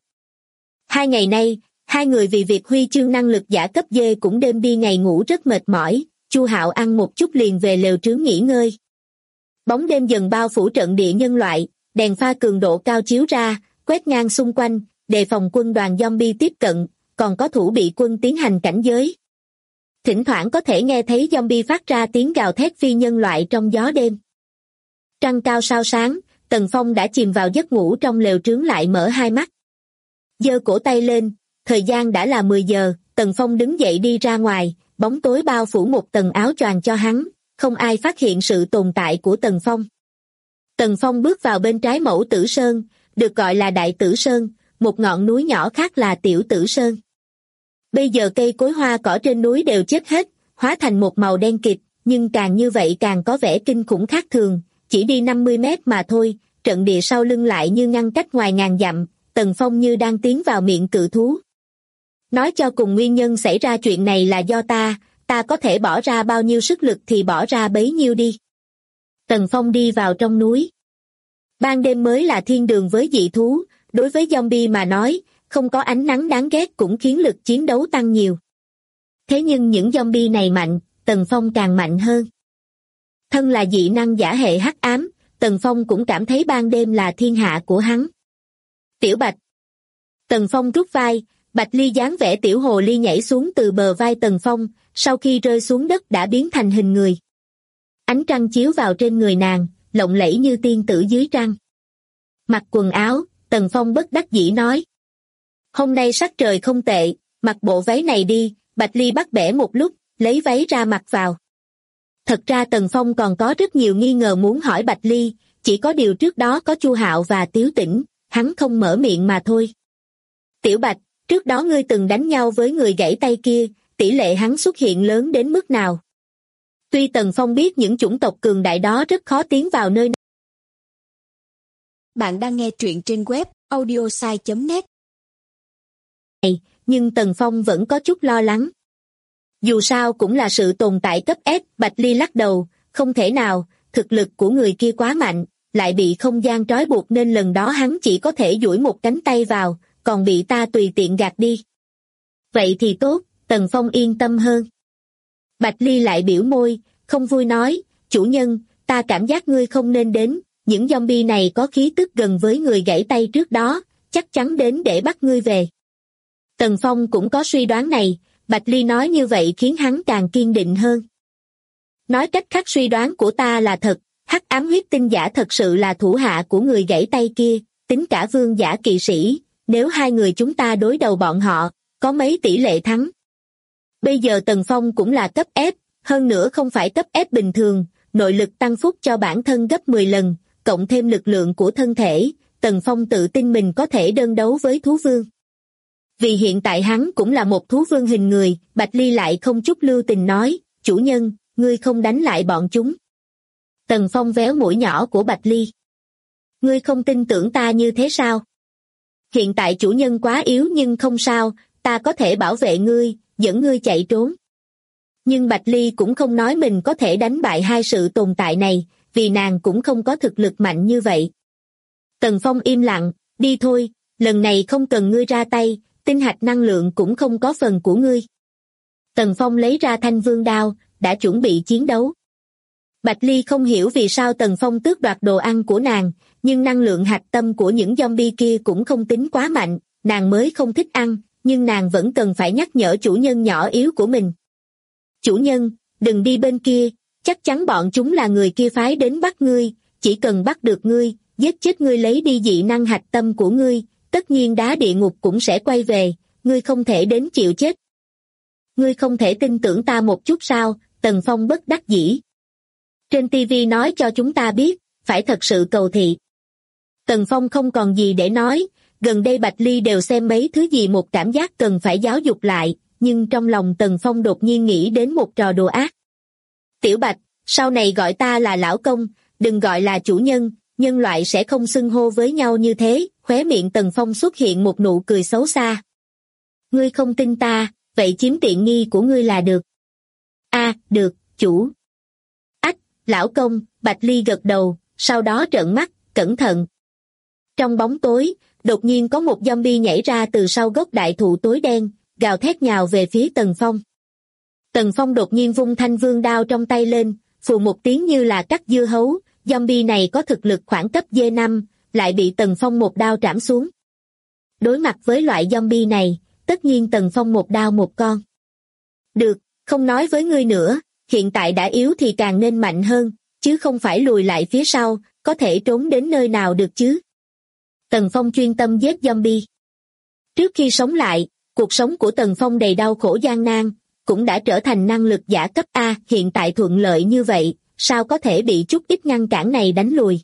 2 ngày nay, hai người vì việc huy chương năng lực giả cấp D cũng đêm đi ngày ngủ rất mệt mỏi. Chu Hạo ăn một chút liền về lều trướng nghỉ ngơi. Bóng đêm dần bao phủ trận địa nhân loại, đèn pha cường độ cao chiếu ra, quét ngang xung quanh, đề phòng quân đoàn zombie tiếp cận, còn có thủ bị quân tiến hành cảnh giới. Thỉnh thoảng có thể nghe thấy zombie phát ra tiếng gào thét phi nhân loại trong gió đêm. Trăng cao sao sáng, Tần Phong đã chìm vào giấc ngủ trong lều trướng lại mở hai mắt. Giơ cổ tay lên, thời gian đã là 10 giờ, Tần Phong đứng dậy đi ra ngoài, bóng tối bao phủ một tầng áo choàng cho hắn, không ai phát hiện sự tồn tại của Tần Phong. Tần Phong bước vào bên trái Mẫu Tử Sơn, được gọi là Đại Tử Sơn, một ngọn núi nhỏ khác là Tiểu Tử Sơn. Bây giờ cây cối hoa cỏ trên núi đều chết hết, hóa thành một màu đen kịt, nhưng càng như vậy càng có vẻ kinh khủng khác thường, chỉ đi 50 mét mà thôi, trận địa sau lưng lại như ngăn cách ngoài ngàn dặm, Tần Phong như đang tiến vào miệng cự thú. Nói cho cùng nguyên nhân xảy ra chuyện này là do ta có thể bỏ ra bao nhiêu sức lực thì bỏ ra bấy nhiêu đi. Tần Phong đi vào trong núi. Ban đêm mới là thiên đường với dị thú, đối với zombie mà nói, không có ánh nắng đáng ghét cũng khiến lực chiến đấu tăng nhiều. Thế nhưng những zombie này mạnh, Tần Phong càng mạnh hơn. Thân là dị năng giả hệ hắc ám, Tần Phong cũng cảm thấy ban đêm là thiên hạ của hắn. Tiểu Bạch. Tần Phong rút vai, Bạch Ly dáng vẻ tiểu hồ ly nhảy xuống từ bờ vai Tần Phong, sau khi rơi xuống đất đã biến thành hình người. Ánh trăng chiếu vào trên người nàng, lộng lẫy như tiên tử dưới trăng. Mặc quần áo, Tần Phong bất đắc dĩ nói. Hôm nay sắc trời không tệ, mặc bộ váy này đi, Bạch Ly bắt bẻ một lúc, lấy váy ra mặc vào. Thật ra Tần Phong còn có rất nhiều nghi ngờ muốn hỏi Bạch Ly, chỉ có điều trước đó có Chu Hạo và Tiếu Tĩnh, hắn không mở miệng mà thôi. Tiểu Bạch, trước đó ngươi từng đánh nhau với người gãy tay kia, tỷ lệ hắn xuất hiện lớn đến mức nào? Tuy Tần Phong biết những chủng tộc cường đại đó rất khó tiến vào nơi này. Bạn đang nghe truyện trên web audiosai.net. Nhưng Tần Phong vẫn có chút lo lắng. Dù sao cũng là sự tồn tại cấp S, Bạch Ly lắc đầu, không thể nào, thực lực của người kia quá mạnh, lại bị không gian trói buộc nên lần đó hắn chỉ có thể duỗi một cánh tay vào, còn bị ta tùy tiện gạt đi. Vậy thì tốt, Tần Phong yên tâm hơn. Bạch Ly lại biểu môi, không vui nói, chủ nhân, ta cảm giác ngươi không nên đến, những zombie này có khí tức gần với người gãy tay trước đó, chắc chắn đến để bắt ngươi về. Tần Phong cũng có suy đoán này, Bạch Ly nói như vậy khiến hắn càng kiên định hơn. Nói cách khác suy đoán của ta là thật, hắc ám huyết tinh giả thật sự là thủ hạ của người gãy tay kia, tính cả vương giả kỵ sĩ, nếu hai người chúng ta đối đầu bọn họ, có mấy tỷ lệ thắng. Bây giờ Tần Phong cũng là cấp F, hơn nữa không phải cấp F bình thường, nội lực tăng phúc cho bản thân gấp 10 lần, cộng thêm lực lượng của thân thể, Tần Phong tự tin mình có thể đơn đấu với thú vương. Vì hiện tại hắn cũng là một thú vương hình người, Bạch Ly lại không chút lưu tình nói, chủ nhân, ngươi không đánh lại bọn chúng. Tần Phong véo mũi nhỏ của Bạch Ly. Ngươi không tin tưởng ta như thế sao? Hiện tại chủ nhân quá yếu nhưng không sao, ta có thể bảo vệ ngươi, dẫn ngươi chạy trốn. Nhưng Bạch Ly cũng không nói mình có thể đánh bại hai sự tồn tại này, vì nàng cũng không có thực lực mạnh như vậy. Tần Phong im lặng, đi thôi, lần này không cần ngươi ra tay, tinh hạch năng lượng cũng không có phần của ngươi. Tần Phong lấy ra thanh vương đao, đã chuẩn bị chiến đấu. Bạch Ly không hiểu vì sao Tần Phong tước đoạt đồ ăn của nàng, nhưng năng lượng hạch tâm của những zombie kia cũng không tính quá mạnh, nàng mới không thích ăn, nhưng nàng vẫn cần phải nhắc nhở chủ nhân nhỏ yếu của mình. Chủ nhân, đừng đi bên kia, chắc chắn bọn chúng là người kia phái đến bắt ngươi, chỉ cần bắt được ngươi, giết chết ngươi lấy đi dị năng hạch tâm của ngươi, tất nhiên đá địa ngục cũng sẽ quay về, ngươi không thể đến chịu chết. Ngươi không thể tin tưởng ta một chút sao? Tần Phong bất đắc dĩ. Trên TV nói cho chúng ta biết, phải thật sự cầu thị. Tần Phong không còn gì để nói, gần đây Bạch Ly đều xem mấy thứ gì một cảm giác cần phải giáo dục lại, nhưng trong lòng Tần Phong đột nhiên nghĩ đến một trò đùa ác. Tiểu Bạch, sau này gọi ta là lão công, đừng gọi là chủ nhân, nhân loại sẽ không xưng hô với nhau như thế, khóe miệng Tần Phong xuất hiện một nụ cười xấu xa. Ngươi không tin ta, vậy chiếm tiện nghi của ngươi là được. Được, chủ. Ách, lão công, Bạch Ly gật đầu, sau đó trợn mắt, cẩn thận. Trong bóng tối, đột nhiên có một zombie nhảy ra từ sau gốc đại thụ tối đen, gào thét nhào về phía Tần Phong. Tần Phong đột nhiên vung thanh vương đao trong tay lên, phù một tiếng như là cắt dưa hấu, zombie này có thực lực khoảng cấp D5, lại bị Tần Phong một đao trảm xuống. Đối mặt với loại zombie này, tất nhiên Tần Phong một đao một con. Được, không nói với ngươi nữa, hiện tại đã yếu thì càng nên mạnh hơn, chứ không phải lùi lại phía sau, có thể trốn đến nơi nào được chứ. Tần Phong chuyên tâm giết zombie. Trước khi sống lại, cuộc sống của Tần Phong đầy đau khổ gian nan, cũng đã trở thành năng lực giả cấp A, hiện tại thuận lợi như vậy, sao có thể bị chút ít ngăn cản này đánh lùi.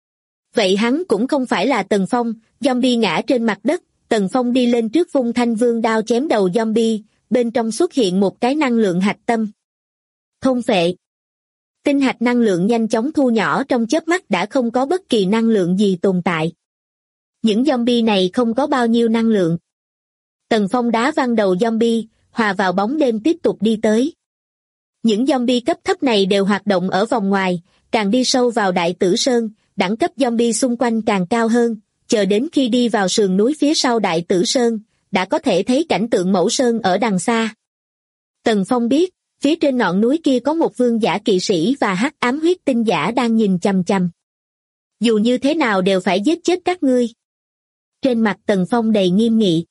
Vậy hắn cũng không phải là Tần Phong, zombie ngã trên mặt đất, Tần Phong đi lên trước vung thanh vương đao chém đầu zombie, bên trong xuất hiện một cái năng lượng hạch tâm. Thôn phệ. Tinh hạch năng lượng nhanh chóng thu nhỏ trong chớp mắt đã không có bất kỳ năng lượng gì tồn tại. Những zombie này không có bao nhiêu năng lượng. Tần Phong đá văng đầu zombie, hòa vào bóng đêm tiếp tục đi tới. Những zombie cấp thấp này đều hoạt động ở vòng ngoài, càng đi sâu vào Đại Tử Sơn, đẳng cấp zombie xung quanh càng cao hơn, chờ đến khi đi vào sườn núi phía sau Đại Tử Sơn, đã có thể thấy cảnh tượng Mẫu Sơn ở đằng xa. Tần Phong biết, phía trên ngọn núi kia có một vương giả kỵ sĩ và hắc ám huyết tinh giả đang nhìn chằm chằm. Dù như thế nào đều phải giết chết các ngươi. Trên mặt Tần Phong đầy nghiêm nghị.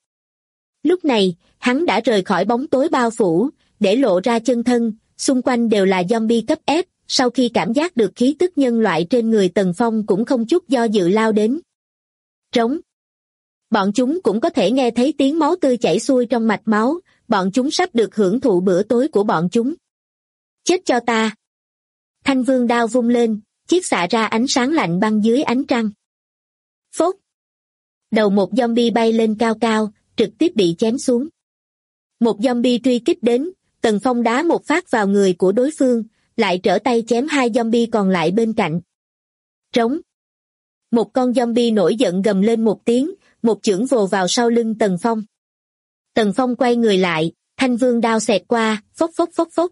Lúc này, hắn đã rời khỏi bóng tối bao phủ, để lộ ra chân thân, xung quanh đều là zombie cấp F, sau khi cảm giác được khí tức nhân loại trên người Tần Phong cũng không chút do dự lao đến. Trống. Bọn chúng cũng có thể nghe thấy tiếng máu tươi chảy xuôi trong mạch máu, bọn chúng sắp được hưởng thụ bữa tối của bọn chúng. Chết cho ta. Thanh vương đao vung lên, chiết xạ ra ánh sáng lạnh băng dưới ánh trăng. Phốt. Đầu một zombie bay lên cao cao, trực tiếp bị chém xuống. Một zombie truy kích đến, Tần Phong đá một phát vào người của đối phương, lại trở tay chém hai zombie còn lại bên cạnh. Trống. Một con zombie nổi giận gầm lên một tiếng, một chưởng vồ vào sau lưng Tần Phong. Tần Phong quay người lại, thanh vương đao xẹt qua, phốc phốc phốc phốc.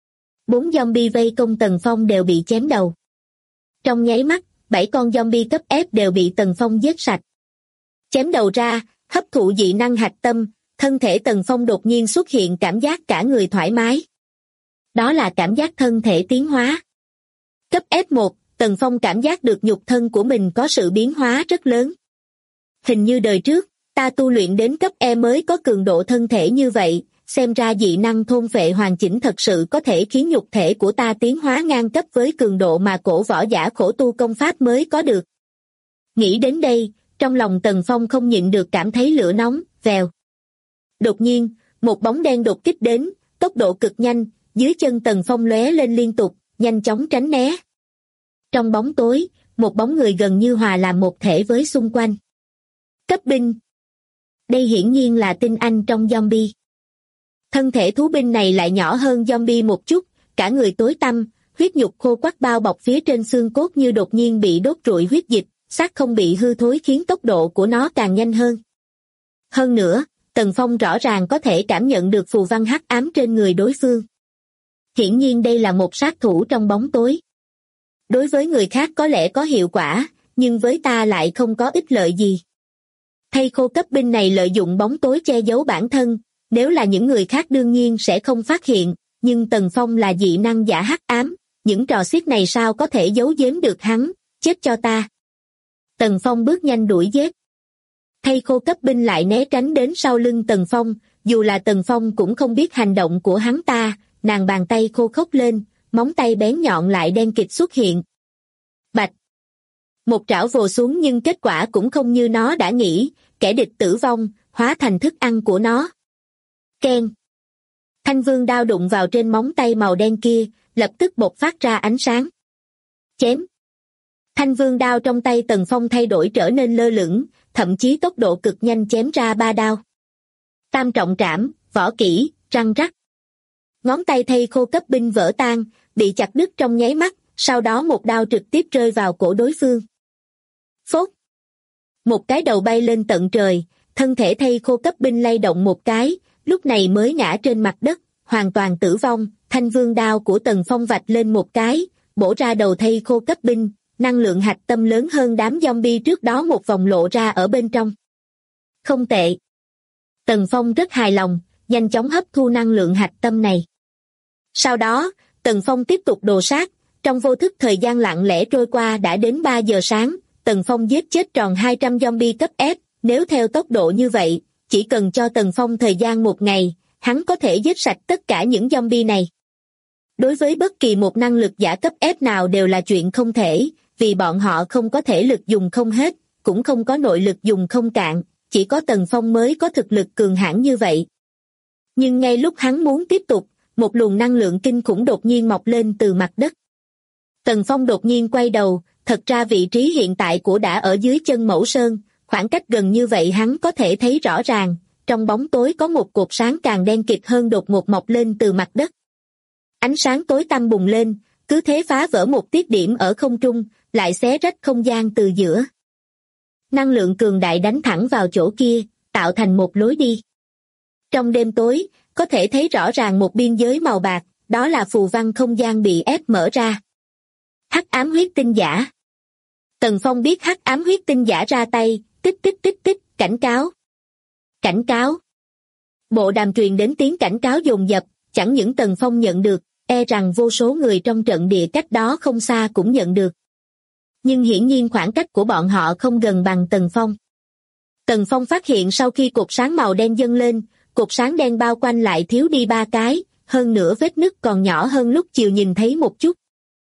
4 zombie vây công Tần Phong đều bị chém đầu. Trong nháy mắt, 7 con zombie cấp F đều bị Tần Phong giết sạch. Chém đầu ra, hấp thụ dị năng hạch tâm, thân thể Tần Phong đột nhiên xuất hiện cảm giác cả người thoải mái. Đó là cảm giác thân thể tiến hóa. Cấp F1, Tần Phong cảm giác được nhục thân của mình có sự biến hóa rất lớn. Hình như đời trước, ta tu luyện đến cấp E mới có cường độ thân thể như vậy, xem ra dị năng thôn phệ hoàn chỉnh thật sự có thể khiến nhục thể của ta tiến hóa ngang cấp với cường độ mà cổ võ giả khổ tu công pháp mới có được. Nghĩ đến đây, trong lòng Tần Phong không nhịn được cảm thấy lửa nóng, vèo. Đột nhiên, một bóng đen đột kích đến, tốc độ cực nhanh, dưới chân Tần Phong lóe lên liên tục, nhanh chóng tránh né. Trong bóng tối, một bóng người gần như hòa làm một thể với xung quanh. Cấp binh. Đây hiển nhiên là tinh anh trong zombie. Thân thể thú binh này lại nhỏ hơn zombie một chút, cả người tối tăm, huyết nhục khô quắt bao bọc phía trên xương cốt như đột nhiên bị đốt trụi huyết dịch, xác không bị hư thối khiến tốc độ của nó càng nhanh hơn. Hơn nữa, Tần Phong rõ ràng có thể cảm nhận được phù văn hắc ám trên người đối phương. Hiển nhiên đây là một sát thủ trong bóng tối. Đối với người khác có lẽ có hiệu quả, nhưng với ta lại không có ích lợi gì. Thây khô cấp binh này lợi dụng bóng tối che giấu bản thân, nếu là những người khác đương nhiên sẽ không phát hiện, nhưng Tần Phong là dị năng giả hắc ám, những trò xiết này sao có thể giấu giếm được hắn, chết cho ta. Tần Phong bước nhanh đuổi giết. Thây khô cấp binh lại né tránh đến sau lưng Tần Phong, dù là Tần Phong cũng không biết hành động của hắn ta, nàng bàn tay khô khốc lên, móng tay bén nhọn lại đen kịt xuất hiện. Bạch! Một trảo vồ xuống nhưng kết quả cũng không như nó đã nghĩ, kẻ địch tử vong, hóa thành thức ăn của nó. Keng! Thanh vương đao đụng vào trên móng tay màu đen kia, lập tức bộc phát ra ánh sáng. Chém! Thanh vương đao trong tay Tần Phong thay đổi trở nên lơ lửng, thậm chí tốc độ cực nhanh chém ra 3 đao. Tam trọng trảm, võ kỹ, răng rắc. Ngón tay thây khô cấp binh vỡ tan, bị chặt đứt trong nháy mắt, sau đó một đao trực tiếp rơi vào cổ đối phương. Phốt! Một cái đầu bay lên tận trời, thân thể thây khô cấp binh lay động một cái, lúc này mới ngã trên mặt đất, hoàn toàn tử vong. Thanh vương đao của Tần Phong vạch lên một cái, bổ ra đầu thây khô cấp binh, năng lượng hạch tâm lớn hơn đám zombie trước đó một vòng lộ ra ở bên trong. Không tệ. Tần Phong rất hài lòng, nhanh chóng hấp thu năng lượng hạch tâm này. Sau đó, Tần Phong tiếp tục đồ sát, trong vô thức thời gian lặng lẽ trôi qua đã đến 3 giờ sáng, Tần Phong giết chết tròn 200 zombie cấp F, nếu theo tốc độ như vậy, chỉ cần cho Tần Phong thời gian 1 ngày, hắn có thể giết sạch tất cả những zombie này. Đối với bất kỳ một năng lực giả cấp F nào đều là chuyện không thể, vì bọn họ không có thể lực dùng không hết, cũng không có nội lực dùng không cạn, chỉ có Tần Phong mới có thực lực cường hãn như vậy. Nhưng ngay lúc hắn muốn tiếp tục, một luồng năng lượng kinh khủng đột nhiên mọc lên từ mặt đất. Tần Phong đột nhiên quay đầu, thật ra vị trí hiện tại của đã ở dưới chân Mẫu Sơn, khoảng cách gần như vậy hắn có thể thấy rõ ràng, trong bóng tối có một cột sáng càng đen kịt hơn đột ngột mọc lên từ mặt đất. Ánh sáng tối tăm bùng lên, cứ thế phá vỡ một tiết điểm ở không trung, lại xé rách không gian từ giữa. Năng lượng cường đại đánh thẳng vào chỗ kia, tạo thành một lối đi. Trong đêm tối, có thể thấy rõ ràng một biên giới màu bạc, đó là phù văn không gian bị ép mở ra. Hắc ám huyết tinh giả. Tần Phong biết hắc ám huyết tinh giả ra tay, tích tích tích tích, cảnh cáo. Cảnh cáo. Bộ đàm truyền đến tiếng cảnh cáo dồn dập, chẳng những Tần Phong nhận được, e rằng vô số người trong trận địa cách đó không xa cũng nhận được. Nhưng hiển nhiên khoảng cách của bọn họ không gần bằng Tần Phong. Tần Phong phát hiện sau khi cột sáng màu đen dâng lên, cột sáng đen bao quanh lại thiếu đi 3 cái, hơn nữa vết nứt còn nhỏ hơn lúc chiều nhìn thấy một chút.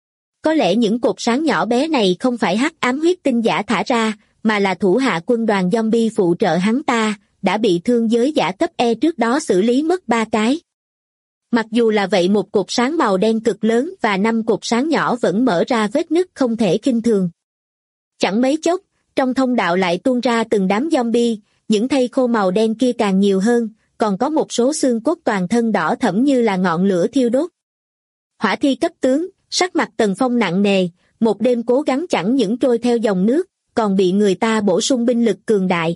Có lẽ những cột sáng nhỏ bé này không phải hắc ám huyết tinh giả thả ra, mà là thủ hạ quân đoàn zombie phụ trợ hắn ta, đã bị thương giới giả cấp E trước đó xử lý mất 3 cái. Mặc dù là vậy một cột sáng màu đen cực lớn và 5 cột sáng nhỏ vẫn mở ra vết nứt không thể khinh thường. Chẳng mấy chốc, trong thông đạo lại tuôn ra từng đám zombie, những thây khô màu đen kia càng nhiều hơn, còn có một số xương cốt toàn thân đỏ thẫm như là ngọn lửa thiêu đốt. Hỏa thi cấp tướng, sắc mặt Tần Phong nặng nề, một đêm cố gắng chẳng những trôi theo dòng nước, còn bị người ta bổ sung binh lực cường đại.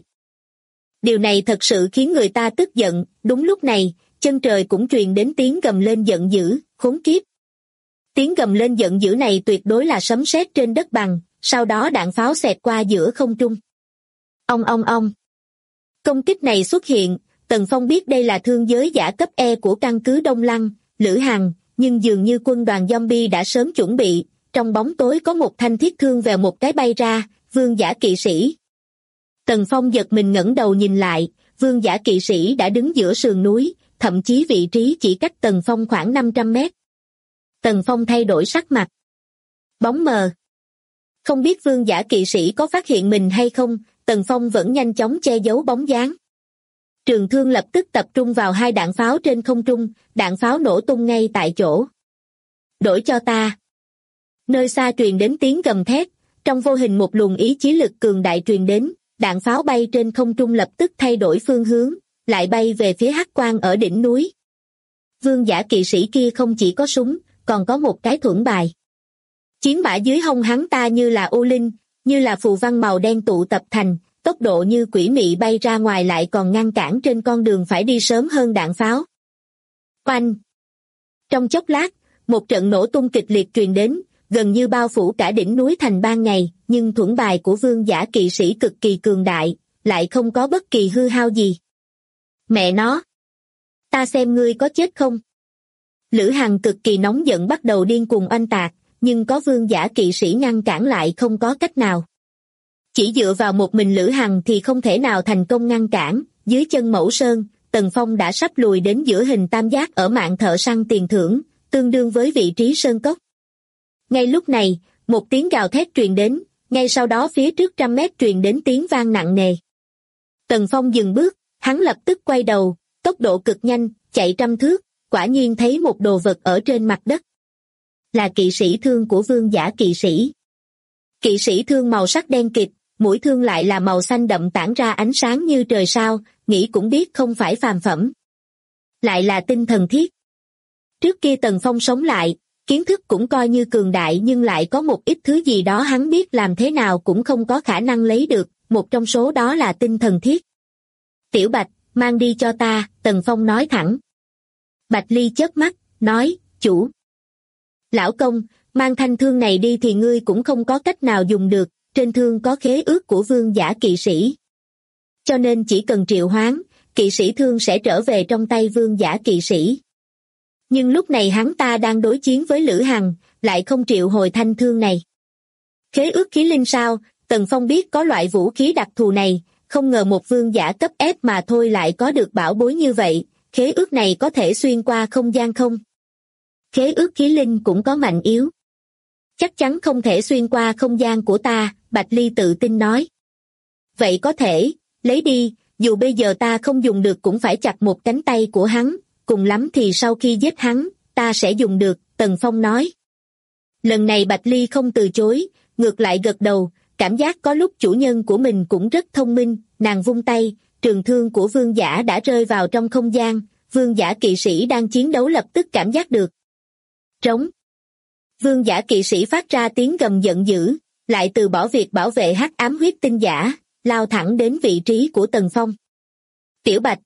Điều này thật sự khiến người ta tức giận, đúng lúc này, chân trời cũng truyền đến tiếng gầm lên giận dữ, khốn kiếp. Tiếng gầm lên giận dữ này tuyệt đối là sấm sét trên đất bằng, sau đó đạn pháo xẹt qua giữa không trung. Ong ong ong. Công kích này xuất hiện, Tần Phong biết đây là thương giới giả cấp E của căn cứ Đông Lăng, Lữ Hằng, nhưng dường như quân đoàn zombie đã sớm chuẩn bị, trong bóng tối có một thanh thiết thương vèo một cái bay ra, vương giả kỵ sĩ. Tần Phong giật mình ngẩng đầu nhìn lại, vương giả kỵ sĩ đã đứng giữa sườn núi, thậm chí vị trí chỉ cách Tần Phong khoảng 500 mét. Tần Phong thay đổi sắc mặt. Bóng mờ. Không biết vương giả kỵ sĩ có phát hiện mình hay không, Tần Phong vẫn nhanh chóng che giấu bóng dáng. Trường thương lập tức tập trung vào 2 đạn pháo trên không trung, đạn pháo nổ tung ngay tại chỗ. Đổi cho ta. Nơi xa truyền đến tiếng gầm thét, trong vô hình một luồng ý chí lực cường đại truyền đến, đạn pháo bay trên không trung lập tức thay đổi phương hướng, lại bay về phía hắc quang ở đỉnh núi. Vương giả kỵ sĩ kia không chỉ có súng, còn có một cái thuẫn bài. Chiến mã dưới hông hắn ta như là u linh, như là phù văn màu đen tụ tập thành, tốc độ như quỷ mị bay ra ngoài lại còn ngăn cản trên con đường phải đi sớm hơn đạn pháo. Oanh! Trong chốc lát, một trận nổ tung kịch liệt truyền đến, gần như bao phủ cả đỉnh núi thành ban ngày, nhưng thuẫn bài của vương giả kỵ sĩ cực kỳ cường đại, lại không có bất kỳ hư hao gì. Mẹ nó! Ta xem ngươi có chết không? Lữ Hằng cực kỳ nóng giận bắt đầu điên cuồng oanh tạc, nhưng có vương giả kỵ sĩ ngăn cản lại không có cách nào. Chỉ dựa vào một mình Lữ Hằng thì không thể nào thành công ngăn cản, dưới chân Mẫu Sơn, Tần Phong đã sắp lùi đến giữa hình tam giác ở mạng thợ săn tiền thưởng, tương đương với vị trí sơn cốc. Ngay lúc này, một tiếng gào thét truyền đến, ngay sau đó phía trước 100 mét truyền đến tiếng vang nặng nề. Tần Phong dừng bước, hắn lập tức quay đầu, tốc độ cực nhanh, chạy 100 thước, quả nhiên thấy một đồ vật ở trên mặt đất. Là kỵ sĩ thương của vương giả kỵ sĩ. Kỵ sĩ thương màu sắc đen kịt, mũi thương lại là màu xanh đậm tản ra ánh sáng như trời sao, nghĩ cũng biết không phải phàm phẩm. Lại là tinh thần thiết. Trước kia Tần Phong sống lại, kiến thức cũng coi như cường đại nhưng lại có một ít thứ gì đó hắn biết làm thế nào cũng không có khả năng lấy được, một trong số đó là tinh thần thiết. Tiểu Bạch, mang đi cho ta, Tần Phong nói thẳng. Bạch Ly chớp mắt, nói, chủ. Lão công, Mang thanh thương này đi thì ngươi cũng không có cách nào dùng được, trên thương có khế ước của vương giả kỵ sĩ. Cho nên chỉ cần triệu hoán, kỵ sĩ thương sẽ trở về trong tay vương giả kỵ sĩ. Nhưng lúc này hắn ta đang đối chiến với Lữ Hằng, lại không triệu hồi thanh thương này. Khế ước khí linh sao? Tần Phong biết có loại vũ khí đặc thù này, không ngờ một vương giả cấp F mà thôi lại có được bảo bối như vậy, khế ước này có thể xuyên qua không gian không? Khế ước khí linh cũng có mạnh yếu. Chắc chắn không thể xuyên qua không gian của ta, Bạch Ly tự tin nói. Vậy có thể, lấy đi, dù bây giờ ta không dùng được cũng phải chặt một cánh tay của hắn, cùng lắm thì sau khi giết hắn, ta sẽ dùng được, Tần Phong nói. Lần này Bạch Ly không từ chối, ngược lại gật đầu, cảm giác có lúc chủ nhân của mình cũng rất thông minh, nàng vung tay, trường thương của vương giả đã rơi vào trong không gian, vương giả kỵ sĩ đang chiến đấu lập tức cảm giác được. Trống. Vương giả kỵ sĩ phát ra tiếng gầm giận dữ, lại từ bỏ việc bảo vệ hắc ám huyết tinh giả, lao thẳng đến vị trí của Tần Phong. Tiểu Bạch.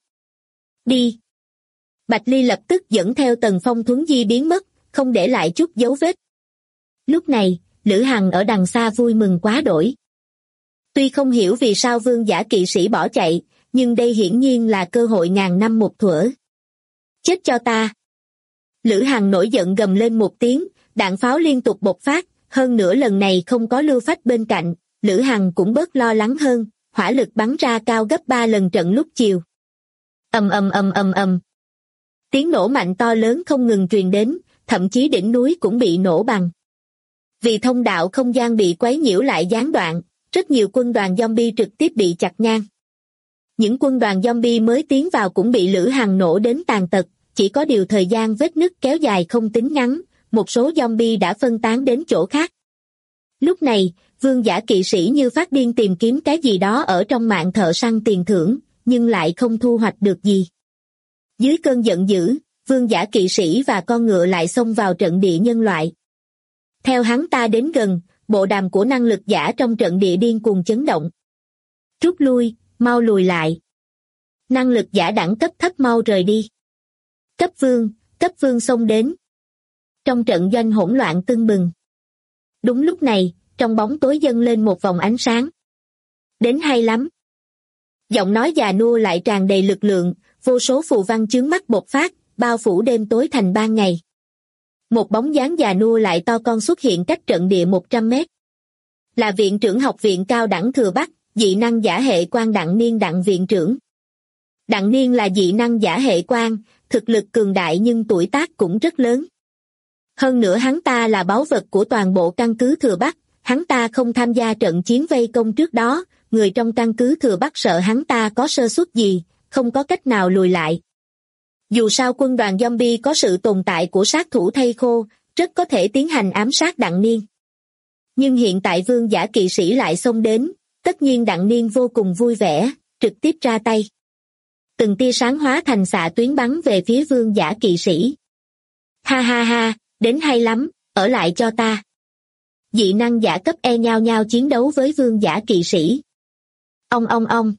Đi. Bạch Ly lập tức dẫn theo Tần Phong thuấn di biến mất, không để lại chút dấu vết. Lúc này, Lữ Hằng ở đằng xa vui mừng quá đỗi. Tuy không hiểu vì sao vương giả kỵ sĩ bỏ chạy, nhưng đây hiển nhiên là cơ hội ngàn năm một thuở. Chết cho ta! Lữ Hằng nổi giận gầm lên một tiếng, đạn pháo liên tục bộc phát, hơn nữa lần này không có Lưu Phách bên cạnh, Lữ Hằng cũng bớt lo lắng hơn, hỏa lực bắn ra cao gấp 3 lần trận lúc chiều. Ầm ầm ầm ầm ầm. Tiếng nổ mạnh to lớn không ngừng truyền đến, thậm chí đỉnh núi cũng bị nổ bằng. Vì thông đạo không gian bị quấy nhiễu lại gián đoạn, rất nhiều quân đoàn zombie trực tiếp bị chặt ngang. Những quân đoàn zombie mới tiến vào cũng bị Lữ Hằng nổ đến tàn tật, chỉ có điều thời gian vết nứt kéo dài không tính ngắn, một số zombie đã phân tán đến chỗ khác. Lúc này, vương giả kỵ sĩ như phát điên tìm kiếm cái gì đó ở trong mạng thợ săn tiền thưởng, nhưng lại không thu hoạch được gì. Dưới cơn giận dữ, vương giả kỵ sĩ và con ngựa lại xông vào trận địa nhân loại. Theo hắn ta đến gần, bộ đàm của năng lực giả trong trận địa điên cuồng chấn động. Rút lui, mau lùi lại. Năng lực giả đẳng cấp thấp mau rời đi. Cấp vương xông đến. Trong trận doanh hỗn loạn tưng bừng. Đúng lúc này, trong bóng tối dâng lên một vòng ánh sáng. Đến hay lắm. Giọng nói già nua lại tràn đầy lực lượng, vô số phù văn chướng mắt bộc phát, bao phủ đêm tối thành ban ngày. Một bóng dáng già nua lại to con xuất hiện cách trận địa 100 mét. Là viện trưởng học viện cao đẳng Thừa Bắc, dị năng giả hệ quan Đặng Niên Đặng viện trưởng. Đặng Niên là dị năng giả hệ quan, thực lực cường đại nhưng tuổi tác cũng rất lớn. Hơn nữa hắn ta là báu vật của toàn bộ căn cứ Thừa Bắc, hắn ta không tham gia trận chiến vây công trước đó, người trong căn cứ Thừa Bắc sợ hắn ta có sơ suất gì, không có cách nào lùi lại. Dù sao quân đoàn zombie có sự tồn tại của sát thủ thây khô, rất có thể tiến hành ám sát Đặng Niên. Nhưng hiện tại vương giả kỵ sĩ lại xông đến, tất nhiên Đặng Niên vô cùng vui vẻ, trực tiếp ra tay. Từng tia sáng hóa thành xạ tuyến bắn về phía vương giả kỵ sĩ. Ha ha ha, đến hay lắm, ở lại cho ta. Dị năng giả cấp E nhao nhao chiến đấu với vương giả kỵ sĩ. Ông.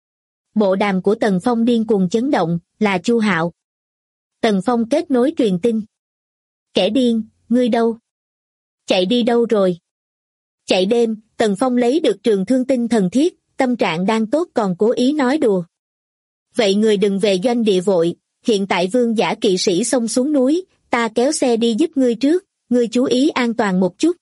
Bộ đàm của Tần Phong điên cuồng chấn động, là Chu Hạo. Tần Phong kết nối truyền tin. Kẻ điên, ngươi đâu? Chạy đi đâu rồi? Chạy đêm, Tần Phong lấy được trường thương tinh thần thiết, tâm trạng đang tốt còn cố ý nói đùa. Vậy người đừng về doanh địa vội, hiện tại vương giả kỵ sĩ xông xuống núi, ta kéo xe đi giúp ngươi trước, ngươi chú ý an toàn một chút.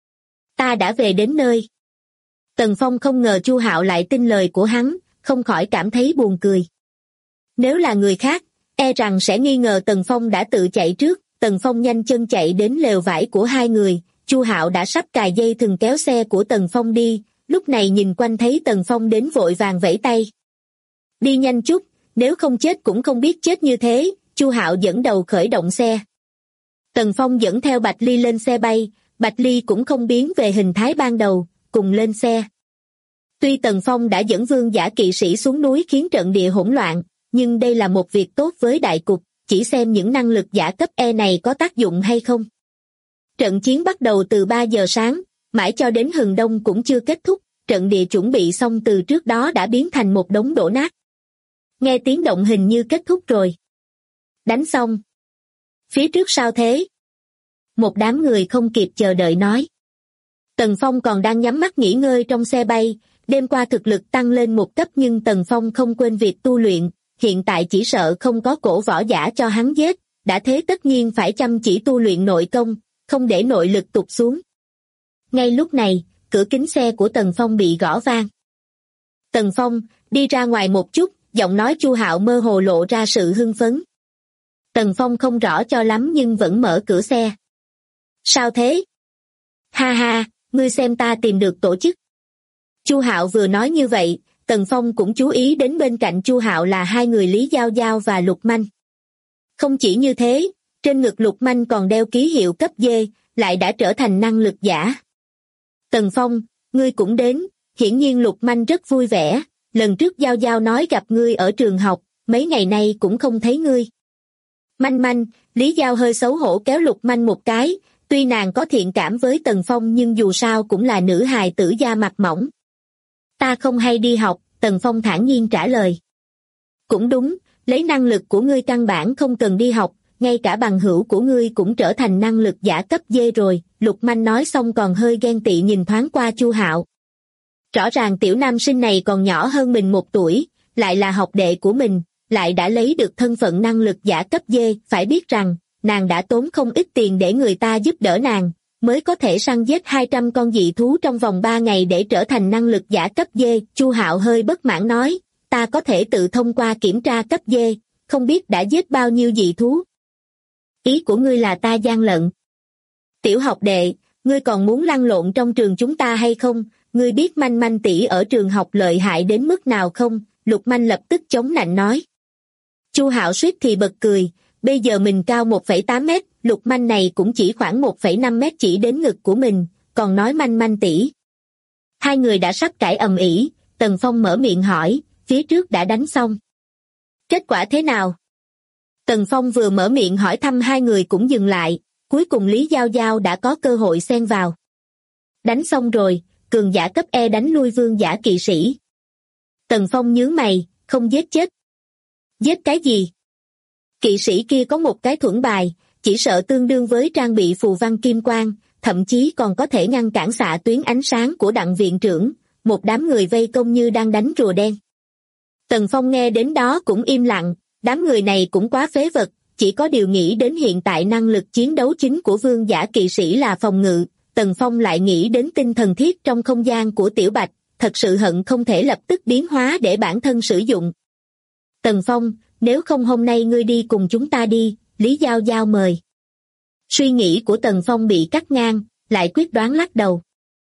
Ta đã về đến nơi. Tần Phong không ngờ Chu Hạo lại tin lời của hắn, không khỏi cảm thấy buồn cười. Nếu là người khác, e rằng sẽ nghi ngờ Tần Phong đã tự chạy trước. Tần Phong nhanh chân chạy đến lều vải của hai người, Chu Hạo đã sắp cài dây thừng kéo xe của Tần Phong đi, lúc này nhìn quanh thấy Tần Phong đến vội vàng vẫy tay. Đi nhanh chút, nếu không chết cũng không biết chết như thế, Chu Hạo dẫn đầu khởi động xe. Tần Phong dẫn theo Bạch Ly lên xe bay, Bạch Ly cũng không biến về hình thái ban đầu, cùng lên xe. Tuy Tần Phong đã dẫn vương giả kỵ sĩ xuống núi khiến trận địa hỗn loạn, nhưng đây là một việc tốt với đại cục, chỉ xem những năng lực giả cấp E này có tác dụng hay không. Trận chiến bắt đầu từ 3 giờ sáng, mãi cho đến hừng đông cũng chưa kết thúc, trận địa chuẩn bị xong từ trước đó đã biến thành một đống đổ nát. Nghe tiếng động hình như kết thúc rồi. Đánh xong. Phía trước sao thế? Một đám người không kịp chờ đợi nói. Tần Phong còn đang nhắm mắt nghỉ ngơi trong xe bay, đêm qua thực lực tăng lên một cấp nhưng Tần Phong không quên việc tu luyện, hiện tại chỉ sợ không có cổ võ giả cho hắn giết, đã thế tất nhiên phải chăm chỉ tu luyện nội công, không để nội lực tụt xuống. Ngay lúc này, cửa kính xe của Tần Phong bị gõ vang. Tần Phong, đi ra ngoài một chút, giọng nói Chu Hạo mơ hồ lộ ra sự hưng phấn. Tần Phong không rõ cho lắm nhưng vẫn mở cửa xe. Sao thế? Ha ha, ngươi xem ta tìm được tổ chức. Chu Hạo vừa nói như vậy, Tần Phong cũng chú ý đến bên cạnh Chu Hạo là hai người Lý Giao Giao và Lục Manh. Không chỉ như thế, trên ngực Lục Manh còn đeo ký hiệu cấp D, lại đã trở thành năng lực giả. Tần Phong, ngươi cũng đến, hiển nhiên Lục Manh rất vui vẻ, lần trước Giao Giao nói gặp ngươi ở trường học, mấy ngày nay cũng không thấy ngươi. Manh Manh, Lý Giao hơi xấu hổ kéo Lục Manh một cái, tuy nàng có thiện cảm với Tần Phong nhưng dù sao cũng là nữ hài tử da mặt mỏng. Ta không hay đi học, Tần Phong thản nhiên trả lời. Cũng đúng, lấy năng lực của ngươi căn bản không cần đi học, ngay cả bằng hữu của ngươi cũng trở thành năng lực giả cấp D rồi, Lục Manh nói xong còn hơi ghen tị nhìn thoáng qua Chu Hạo. Rõ ràng tiểu nam sinh này còn nhỏ hơn mình 1 tuổi, lại là học đệ của mình, lại đã lấy được thân phận năng lực giả cấp D, phải biết rằng, nàng đã tốn không ít tiền để người ta giúp đỡ nàng, mới có thể săn giết 200 con dị thú trong vòng 3 ngày để trở thành năng lực giả cấp D. Chu Hạo hơi bất mãn nói, ta có thể tự thông qua kiểm tra cấp D, không biết đã giết bao nhiêu dị thú. Ý của ngươi là ta gian lận. Tiểu học đệ, ngươi còn muốn lăn lộn trong trường chúng ta hay không? Ngươi biết Manh Manh tỷ ở trường học lợi hại đến mức nào không? Lục Manh lập tức chống nạnh nói. Chu Hạo suýt thì bật cười, bây giờ mình cao 1,8 mét, Lục Manh này cũng chỉ khoảng 1,5 mét chỉ đến ngực của mình, còn nói Manh Manh tỷ. Hai người đã sắp cãi ầm ĩ, Tần Phong mở miệng hỏi, phía trước đã đánh xong. Kết quả thế nào? Tần Phong vừa mở miệng hỏi thăm hai người cũng dừng lại, cuối cùng Lý Giao Giao đã có cơ hội xen vào. Đánh xong rồi, cường giả cấp E đánh lui vương giả kỵ sĩ. Tần Phong nhướng mày, không giết chết. Giết cái gì? Kỵ sĩ kia có một cái thuẫn bài, chỉ sợ tương đương với trang bị phù văn kim quang, thậm chí còn có thể ngăn cản xạ tuyến ánh sáng của Đặng viện trưởng, một đám người vây công như đang đánh rùa đen. Tần Phong nghe đến đó cũng im lặng, đám người này cũng quá phế vật, chỉ có điều nghĩ đến hiện tại năng lực chiến đấu chính của vương giả kỵ sĩ là phòng ngự, Tần Phong lại nghĩ đến tinh thần thiết trong không gian của Tiểu Bạch, thật sự hận không thể lập tức biến hóa để bản thân sử dụng. Tần Phong, nếu không hôm nay ngươi đi cùng chúng ta đi, Lý Giao Giao mời. Suy nghĩ của Tần Phong bị cắt ngang, lại quyết đoán lắc đầu.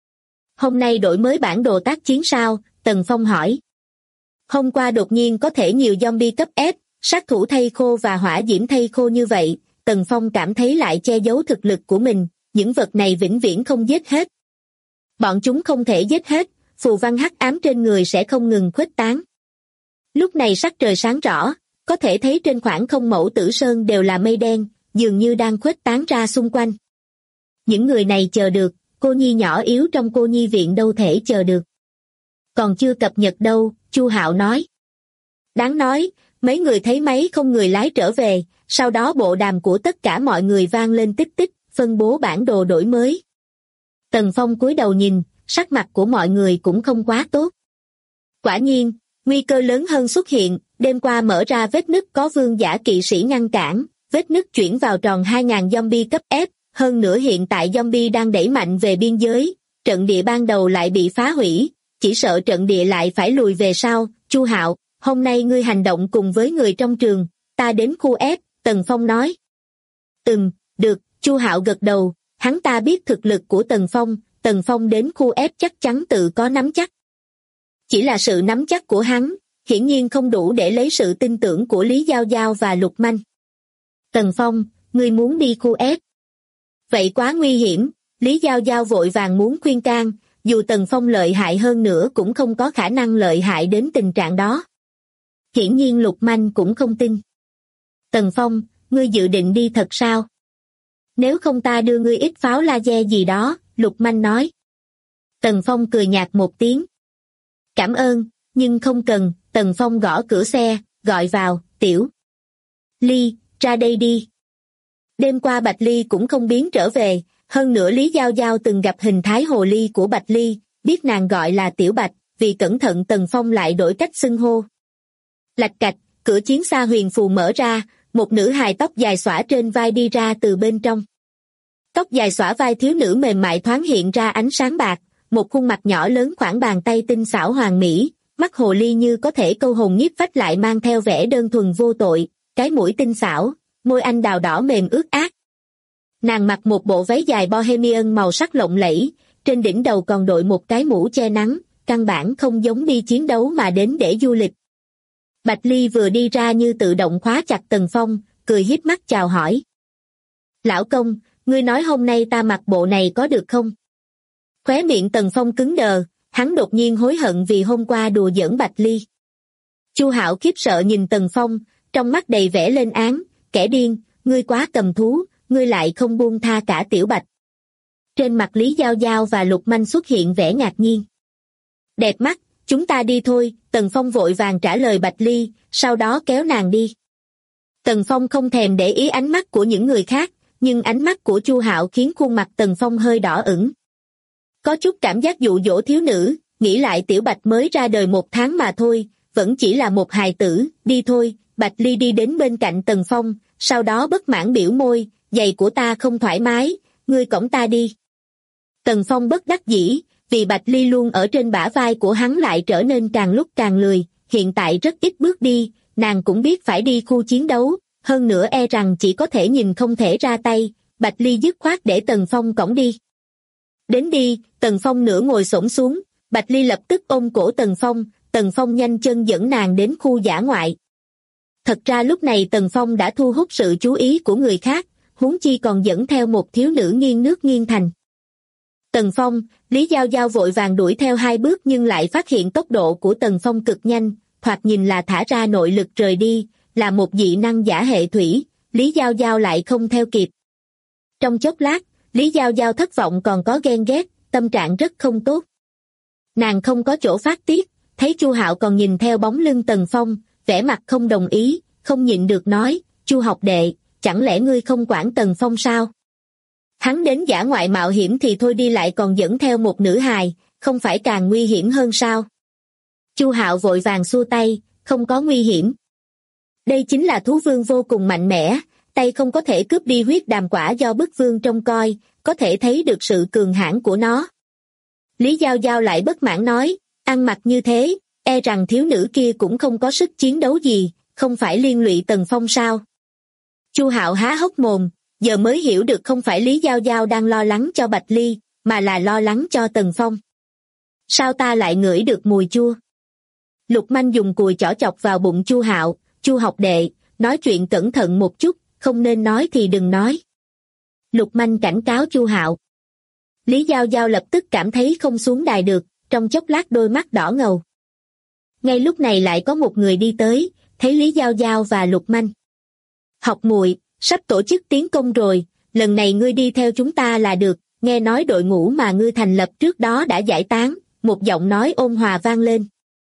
Hôm nay đổi mới bản đồ tác chiến sao? Tần Phong hỏi. Hôm qua đột nhiên có thể nhiều zombie cấp F, sát thủ thây khô và hỏa diễm thây khô như vậy, Tần Phong cảm thấy lại che giấu thực lực của mình, những vật này vĩnh viễn không giết hết. Bọn chúng không thể giết hết, phù văn hắc ám trên người sẽ không ngừng khuếch tán. Lúc này sắc trời sáng rõ, có thể thấy trên khoảng không mẫu tử sơn đều là mây đen, dường như đang khuếch tán ra xung quanh. Những người này chờ được, cô nhi nhỏ yếu trong cô nhi viện đâu thể chờ được. Còn chưa cập nhật đâu, Chu Hạo nói. Đáng nói, mấy người thấy máy không người lái trở về, sau đó bộ đàm của tất cả mọi người vang lên tích tích, phân bố bản đồ đổi mới. Tần Phong cúi đầu nhìn, sắc mặt của mọi người cũng không quá tốt. Quả nhiên, nguy cơ lớn hơn xuất hiện, đêm qua mở ra vết nứt có vương giả kỵ sĩ ngăn cản, vết nứt chuyển vào tròn 2.000 zombie cấp F, hơn nữa hiện tại zombie đang đẩy mạnh về biên giới, trận địa ban đầu lại bị phá hủy, chỉ sợ trận địa lại phải lùi về sau. Chu Hạo, hôm nay ngươi hành động cùng với người trong trường, ta đến khu F, Tần Phong nói. Được, Chu Hạo gật đầu, hắn ta biết thực lực của Tần Phong đến khu F chắc chắn tự có nắm chắc. Chỉ là sự nắm chắc của hắn, hiển nhiên không đủ để lấy sự tin tưởng của Lý Giao Giao và Lục Manh. Tần Phong, ngươi muốn đi khu F. Vậy quá nguy hiểm, Lý Giao Giao vội vàng muốn khuyên can, dù Tần Phong lợi hại hơn nữa cũng không có khả năng lợi hại đến tình trạng đó. Hiển nhiên Lục Manh cũng không tin. Tần Phong, ngươi dự định đi thật sao? Nếu không ta đưa ngươi ít pháo laser gì đó, Lục Manh nói. Tần Phong cười nhạt một tiếng. Cảm ơn, nhưng không cần. Tần Phong gõ cửa xe, gọi vào, Tiểu Ly, ra đây đi. Đêm qua Bạch Ly cũng không biến trở về, hơn nữa Lý Giao Giao từng gặp hình thái hồ ly của Bạch Ly, biết nàng gọi là Tiểu Bạch, vì cẩn thận Tần Phong lại đổi cách xưng hô. Lạch cạch, cửa chiến xa huyền phù mở ra, một nữ hài tóc dài xõa trên vai đi ra từ bên trong. Tóc dài xõa vai thiếu nữ mềm mại thoáng hiện ra ánh sáng bạc, một khuôn mặt nhỏ lớn khoảng bàn tay tinh xảo hoàn mỹ, mắt hồ ly như có thể câu hồn nhiếp phách lại mang theo vẻ đơn thuần vô tội, cái mũi tinh xảo, môi anh đào đỏ mềm ướt át. Nàng mặc một bộ váy dài bohemian màu sắc lộng lẫy, trên đỉnh đầu còn đội một cái mũ che nắng, căn bản không giống đi chiến đấu mà đến để du lịch. Bạch Ly vừa đi ra như tự động khóa chặt Tần Phong, cười híp mắt chào hỏi. Lão công, ngươi nói hôm nay ta mặc bộ này có được không? Khóe miệng Tần Phong cứng đờ, hắn đột nhiên hối hận vì hôm qua đùa giỡn Bạch Ly. Chu Hạo khiếp sợ nhìn Tần Phong, trong mắt đầy vẻ lên án, kẻ điên, ngươi quá cầm thú, ngươi lại không buông tha cả Tiểu Bạch. Trên mặt Lý Giao Giao và Lục Manh xuất hiện vẻ ngạc nhiên. Đẹp mắt, chúng ta đi thôi, Tần Phong vội vàng trả lời Bạch Ly, sau đó kéo nàng đi. Tần Phong không thèm để ý ánh mắt của những người khác, nhưng ánh mắt của Chu Hạo khiến khuôn mặt Tần Phong hơi đỏ ửng. Có chút cảm giác dụ dỗ thiếu nữ, nghĩ lại Tiểu Bạch mới ra đời 1 tháng mà thôi, vẫn chỉ là một hài tử, đi thôi. Bạch Ly đi đến bên cạnh Tần Phong, sau đó bất mãn biểu môi, giày của ta không thoải mái, ngươi cõng ta đi. Tần Phong bất đắc dĩ, vì Bạch Ly luôn ở trên bả vai của hắn lại trở nên càng lúc càng lười, hiện tại rất ít bước đi, nàng cũng biết phải đi khu chiến đấu, hơn nữa e rằng chỉ có thể nhìn không thể ra tay, Bạch Ly dứt khoát để Tần Phong cõng đi. Đến đi, Tần Phong nửa ngồi xổm xuống, Bạch Ly lập tức ôm cổ Tần Phong nhanh chân dẫn nàng đến khu dã ngoại. Thật ra lúc này Tần Phong đã thu hút sự chú ý của người khác, huống chi còn dẫn theo một thiếu nữ nghiêng nước nghiêng thành. Tần Phong, Lý Giao Giao vội vàng đuổi theo 2 bước nhưng lại phát hiện tốc độ của Tần Phong cực nhanh, thoạt nhìn là thả ra nội lực rời đi, là một dị năng giả hệ thủy, Lý Giao Giao lại không theo kịp. Trong chốc lát, Lý Giao Giao thất vọng còn có ghen ghét, tâm trạng rất không tốt. Nàng không có chỗ phát tiết, thấy Chu Hạo còn nhìn theo bóng lưng Tần Phong, vẻ mặt không đồng ý, không nhịn được nói, Chu học đệ, chẳng lẽ ngươi không quản Tần Phong sao? Hắn đến dã ngoại mạo hiểm thì thôi đi lại còn dẫn theo một nữ hài, không phải càng nguy hiểm hơn sao? Chu Hạo vội vàng xua tay, không có nguy hiểm. Đây chính là thú vương vô cùng mạnh mẽ, tay không có thể cướp đi huyết đàm quả do bức vương trông coi, có thể thấy được sự cường hãn của nó. Lý Giao Giao lại bất mãn nói, ăn mặc như thế, e rằng thiếu nữ kia cũng không có sức chiến đấu gì, không phải liên lụy Tần Phong sao? Chu Hạo há hốc mồm, giờ mới hiểu được không phải Lý Giao Giao đang lo lắng cho Bạch Ly, mà là lo lắng cho Tần Phong. Sao ta lại ngửi được mùi chua? Lục Manh dùng cùi chỏ chọc vào bụng Chu Hạo, Chu học đệ, nói chuyện cẩn thận một chút, không nên nói thì đừng nói. Lục Manh cảnh cáo Chu Hạo. Lý Giao Giao lập tức cảm thấy không xuống đài được, trong chốc lát đôi mắt đỏ ngầu. Ngay lúc này lại có một người đi tới, thấy Lý Giao Giao và Lục Manh. Học muội, sắp tổ chức tiến công rồi, lần này ngươi đi theo chúng ta là được, nghe nói đội ngũ mà ngươi thành lập trước đó đã giải tán, một giọng nói ôn hòa vang lên.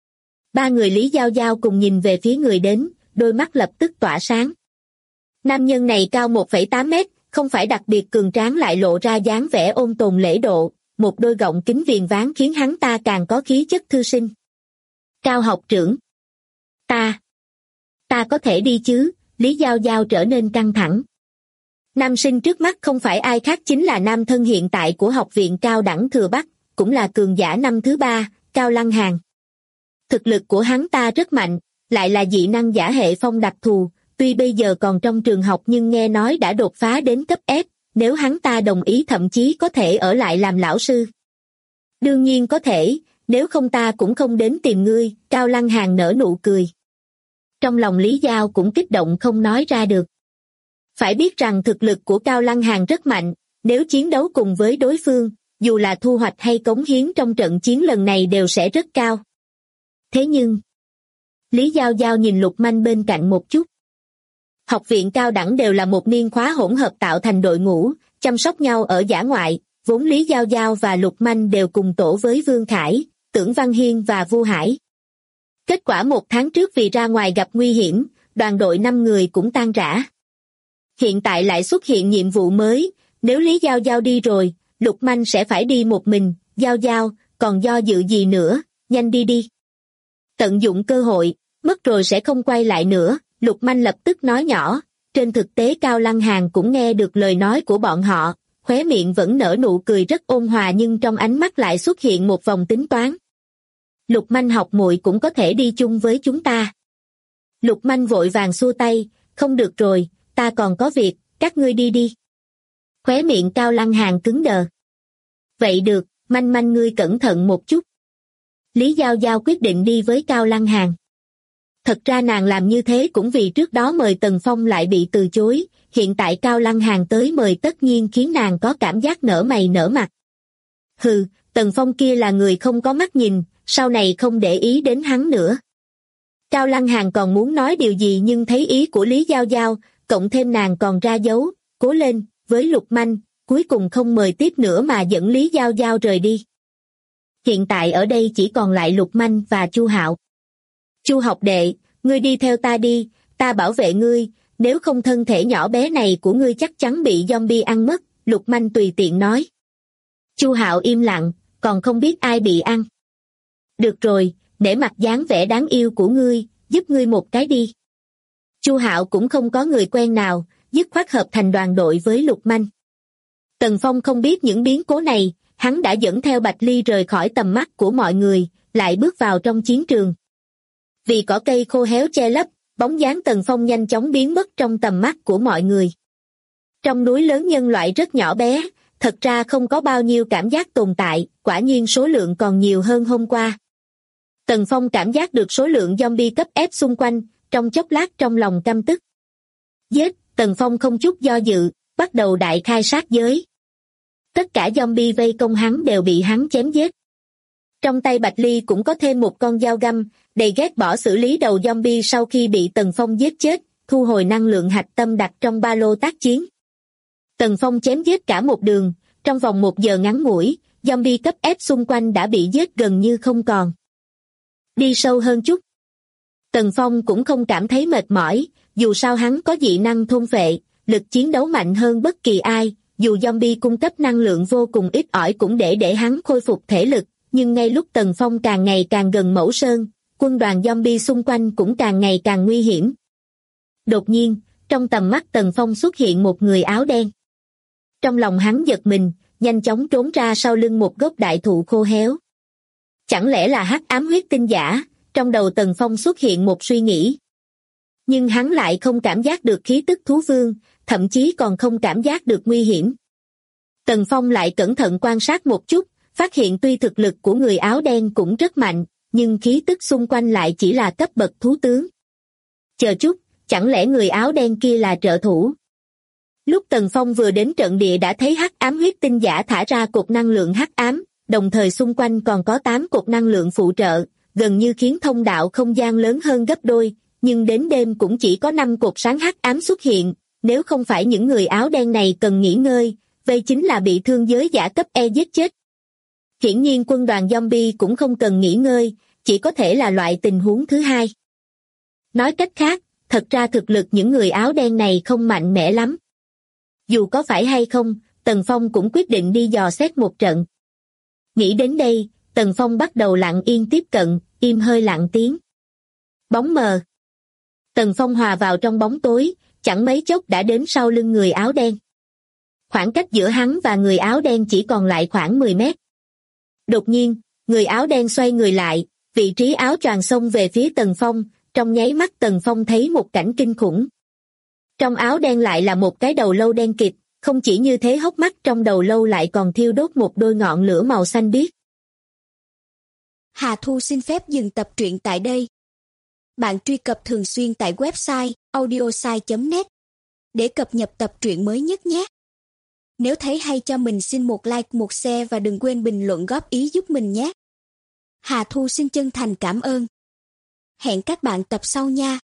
3 người Lý Giao Giao cùng nhìn về phía người đến, đôi mắt lập tức tỏa sáng. Nam nhân này cao 1,8 mét, không phải đặc biệt cường tráng lại lộ ra dáng vẻ ôn tồn lễ độ, một đôi gọng kính viền váng khiến hắn ta càng có khí chất thư sinh. Cao học trưởng. Ta có thể đi chứ? Lý Giao Giao trở nên căng thẳng. Nam sinh trước mắt không phải ai khác chính là nam thân hiện tại của học viện cao đẳng Thừa Bắc, cũng là cường giả năm thứ 3, Cao Lăng Hàn. Thực lực của hắn ta rất mạnh, lại là dị năng giả hệ phong đặc thù, tuy bây giờ còn trong trường học nhưng nghe nói đã đột phá đến cấp S, nếu hắn ta đồng ý thậm chí có thể ở lại làm lão sư. Đương nhiên có thể, nếu không ta cũng không đến tìm ngươi, Cao Lăng Hàn nở nụ cười. Trong lòng Lý Giao cũng kích động không nói ra được. Phải biết rằng thực lực của Cao Lăng Hàn rất mạnh, nếu chiến đấu cùng với đối phương, dù là thu hoạch hay cống hiến trong trận chiến lần này đều sẽ rất cao. Thế nhưng, Lý Giao Giao nhìn Lục Manh bên cạnh một chút. Học viện cao đẳng đều là một niên khóa hỗn hợp tạo thành đội ngũ, chăm sóc nhau ở dã ngoại, vốn Lý Giao Giao và Lục Manh đều cùng tổ với Vương Khải, Tưởng Văn Hiên và Vu Hải. Kết quả 1 tháng trước vì ra ngoài gặp nguy hiểm, đoàn đội 5 người cũng tan rã. Hiện tại lại xuất hiện nhiệm vụ mới, nếu Lý Giao Giao đi rồi, Lục Manh sẽ phải đi một mình. Giao Giao, còn do dự gì nữa, nhanh đi đi. Tận dụng cơ hội, mất rồi sẽ không quay lại nữa, Lục Manh lập tức nói nhỏ. Trên thực tế Cao Lăng Hàn cũng nghe được lời nói của bọn họ, khóe miệng vẫn nở nụ cười rất ôn hòa nhưng trong ánh mắt lại xuất hiện một vòng tính toán. Lục Manh học muội cũng có thể đi chung với chúng ta. Lục Manh vội vàng xua tay, không được rồi, ta còn có việc, các ngươi đi đi. Khóe miệng Cao Lăng Hàn cứng đờ. Vậy được, Manh Manh ngươi cẩn thận một chút. Lý Giao Giao quyết định đi với Cao Lăng Hàn. Thật ra nàng làm như thế cũng vì trước đó mời Tần Phong lại bị từ chối, hiện tại Cao Lăng Hàn tới mời tất nhiên khiến nàng có cảm giác nở mày nở mặt. Hừ, Tần Phong kia là người không có mắt nhìn, sau này không để ý đến hắn nữa. Cao Lăng Hàn còn muốn nói điều gì nhưng thấy ý của Lý Giao Giao, cộng thêm nàng còn ra dấu, cố lên, với Lục Manh, cuối cùng không mời tiếp nữa mà dẫn Lý Giao Giao rời đi. Hiện tại ở đây chỉ còn lại Lục Manh và Chu Hạo. Chu học đệ, ngươi đi theo ta đi, ta bảo vệ ngươi, nếu không thân thể nhỏ bé này của ngươi chắc chắn bị zombie ăn mất, Lục Manh tùy tiện nói. Chu Hạo im lặng, còn không biết ai bị ăn. Được rồi, để mặc dáng vẻ đáng yêu của ngươi, giúp ngươi một cái đi. Chu Hạo cũng không có người quen nào, dứt khoát hợp thành đoàn đội với Lục Manh. Tần Phong không biết những biến cố này, hắn đã dẫn theo Bạch Ly rời khỏi tầm mắt của mọi người, lại bước vào trong chiến trường. Vì cỏ cây khô héo che lấp, bóng dáng Tần Phong nhanh chóng biến mất trong tầm mắt của mọi người. Trong núi lớn nhân loại rất nhỏ bé, thật ra không có bao nhiêu cảm giác tồn tại, quả nhiên số lượng còn nhiều hơn hôm qua. Tần Phong cảm giác được số lượng zombie cấp ép xung quanh, trong chốc lát trong lòng căm tức. Giết, Tần Phong không chút do dự, bắt đầu đại khai sát giới. Tất cả zombie vây công hắn đều bị hắn chém giết. Trong tay Bạch Ly cũng có thêm một con dao găm, đầy ghét bỏ xử lý đầu zombie sau khi bị Tần Phong giết chết, thu hồi năng lượng hạch tâm đặt trong ba lô tác chiến. Tần Phong chém giết cả một đường, trong vòng 1 giờ ngắn ngủi, zombie cấp ép xung quanh đã bị giết gần như không còn. Đi sâu hơn chút. Tần Phong cũng không cảm thấy mệt mỏi, dù sao hắn có dị năng thôn phệ, lực chiến đấu mạnh hơn bất kỳ ai, dù zombie cung cấp năng lượng vô cùng ít ỏi cũng để hắn khôi phục thể lực, nhưng ngay lúc Tần Phong càng ngày càng gần Mẫu Sơn, quân đoàn zombie xung quanh cũng càng ngày càng nguy hiểm. Đột nhiên, trong tầm mắt Tần Phong xuất hiện một người áo đen. Trong lòng hắn giật mình, nhanh chóng trốn ra sau lưng một gốc đại thụ khô héo. Chẳng lẽ là hắc ám huyết tinh giả? Trong đầu Tần Phong xuất hiện một suy nghĩ. Nhưng hắn lại không cảm giác được khí tức thú vương, thậm chí còn không cảm giác được nguy hiểm. Tần Phong lại cẩn thận quan sát một chút, phát hiện tuy thực lực của người áo đen cũng rất mạnh, nhưng khí tức xung quanh lại chỉ là cấp bậc thú tướng. Chờ chút, chẳng lẽ người áo đen kia là trợ thủ? Lúc Tần Phong vừa đến trận địa đã thấy hắc ám huyết tinh giả thả ra cột năng lượng hắc ám, đồng thời xung quanh còn có 8 cột năng lượng phụ trợ, gần như khiến thông đạo không gian lớn hơn gấp đôi, nhưng đến đêm cũng chỉ có 5 cột sáng hắc ám xuất hiện, nếu không phải những người áo đen này cần nghỉ ngơi, vậy chính là bị thương giới giả cấp E giết chết. Hiển nhiên quân đoàn zombie cũng không cần nghỉ ngơi, chỉ có thể là loại tình huống thứ hai. Nói cách khác, thật ra thực lực những người áo đen này không mạnh mẽ lắm. Dù có phải hay không, Tần Phong cũng quyết định đi dò xét một trận. Nghĩ đến đây, Tần Phong bắt đầu lặng yên tiếp cận, im hơi lặng tiếng. Bóng mờ. Tần Phong hòa vào trong bóng tối, chẳng mấy chốc đã đến sau lưng người áo đen. Khoảng cách giữa hắn và người áo đen chỉ còn lại khoảng 10 mét. Đột nhiên, người áo đen xoay người lại, vị trí áo choàng xông về phía Tần Phong, trong nháy mắt Tần Phong thấy một cảnh kinh khủng. Trong áo đen lại là một cái đầu lâu đen kịt, không chỉ như thế hốc mắt trong đầu lâu lại còn thiêu đốt một đôi ngọn lửa màu xanh biếc. Hà Thu xin phép dừng tập truyện tại đây. Bạn truy cập thường xuyên tại website audiosai.net để cập nhật tập truyện mới nhất nhé. Nếu thấy hay cho mình xin một like, một share và đừng quên bình luận góp ý giúp mình nhé. Hà Thu xin chân thành cảm ơn. Hẹn các bạn tập sau nha.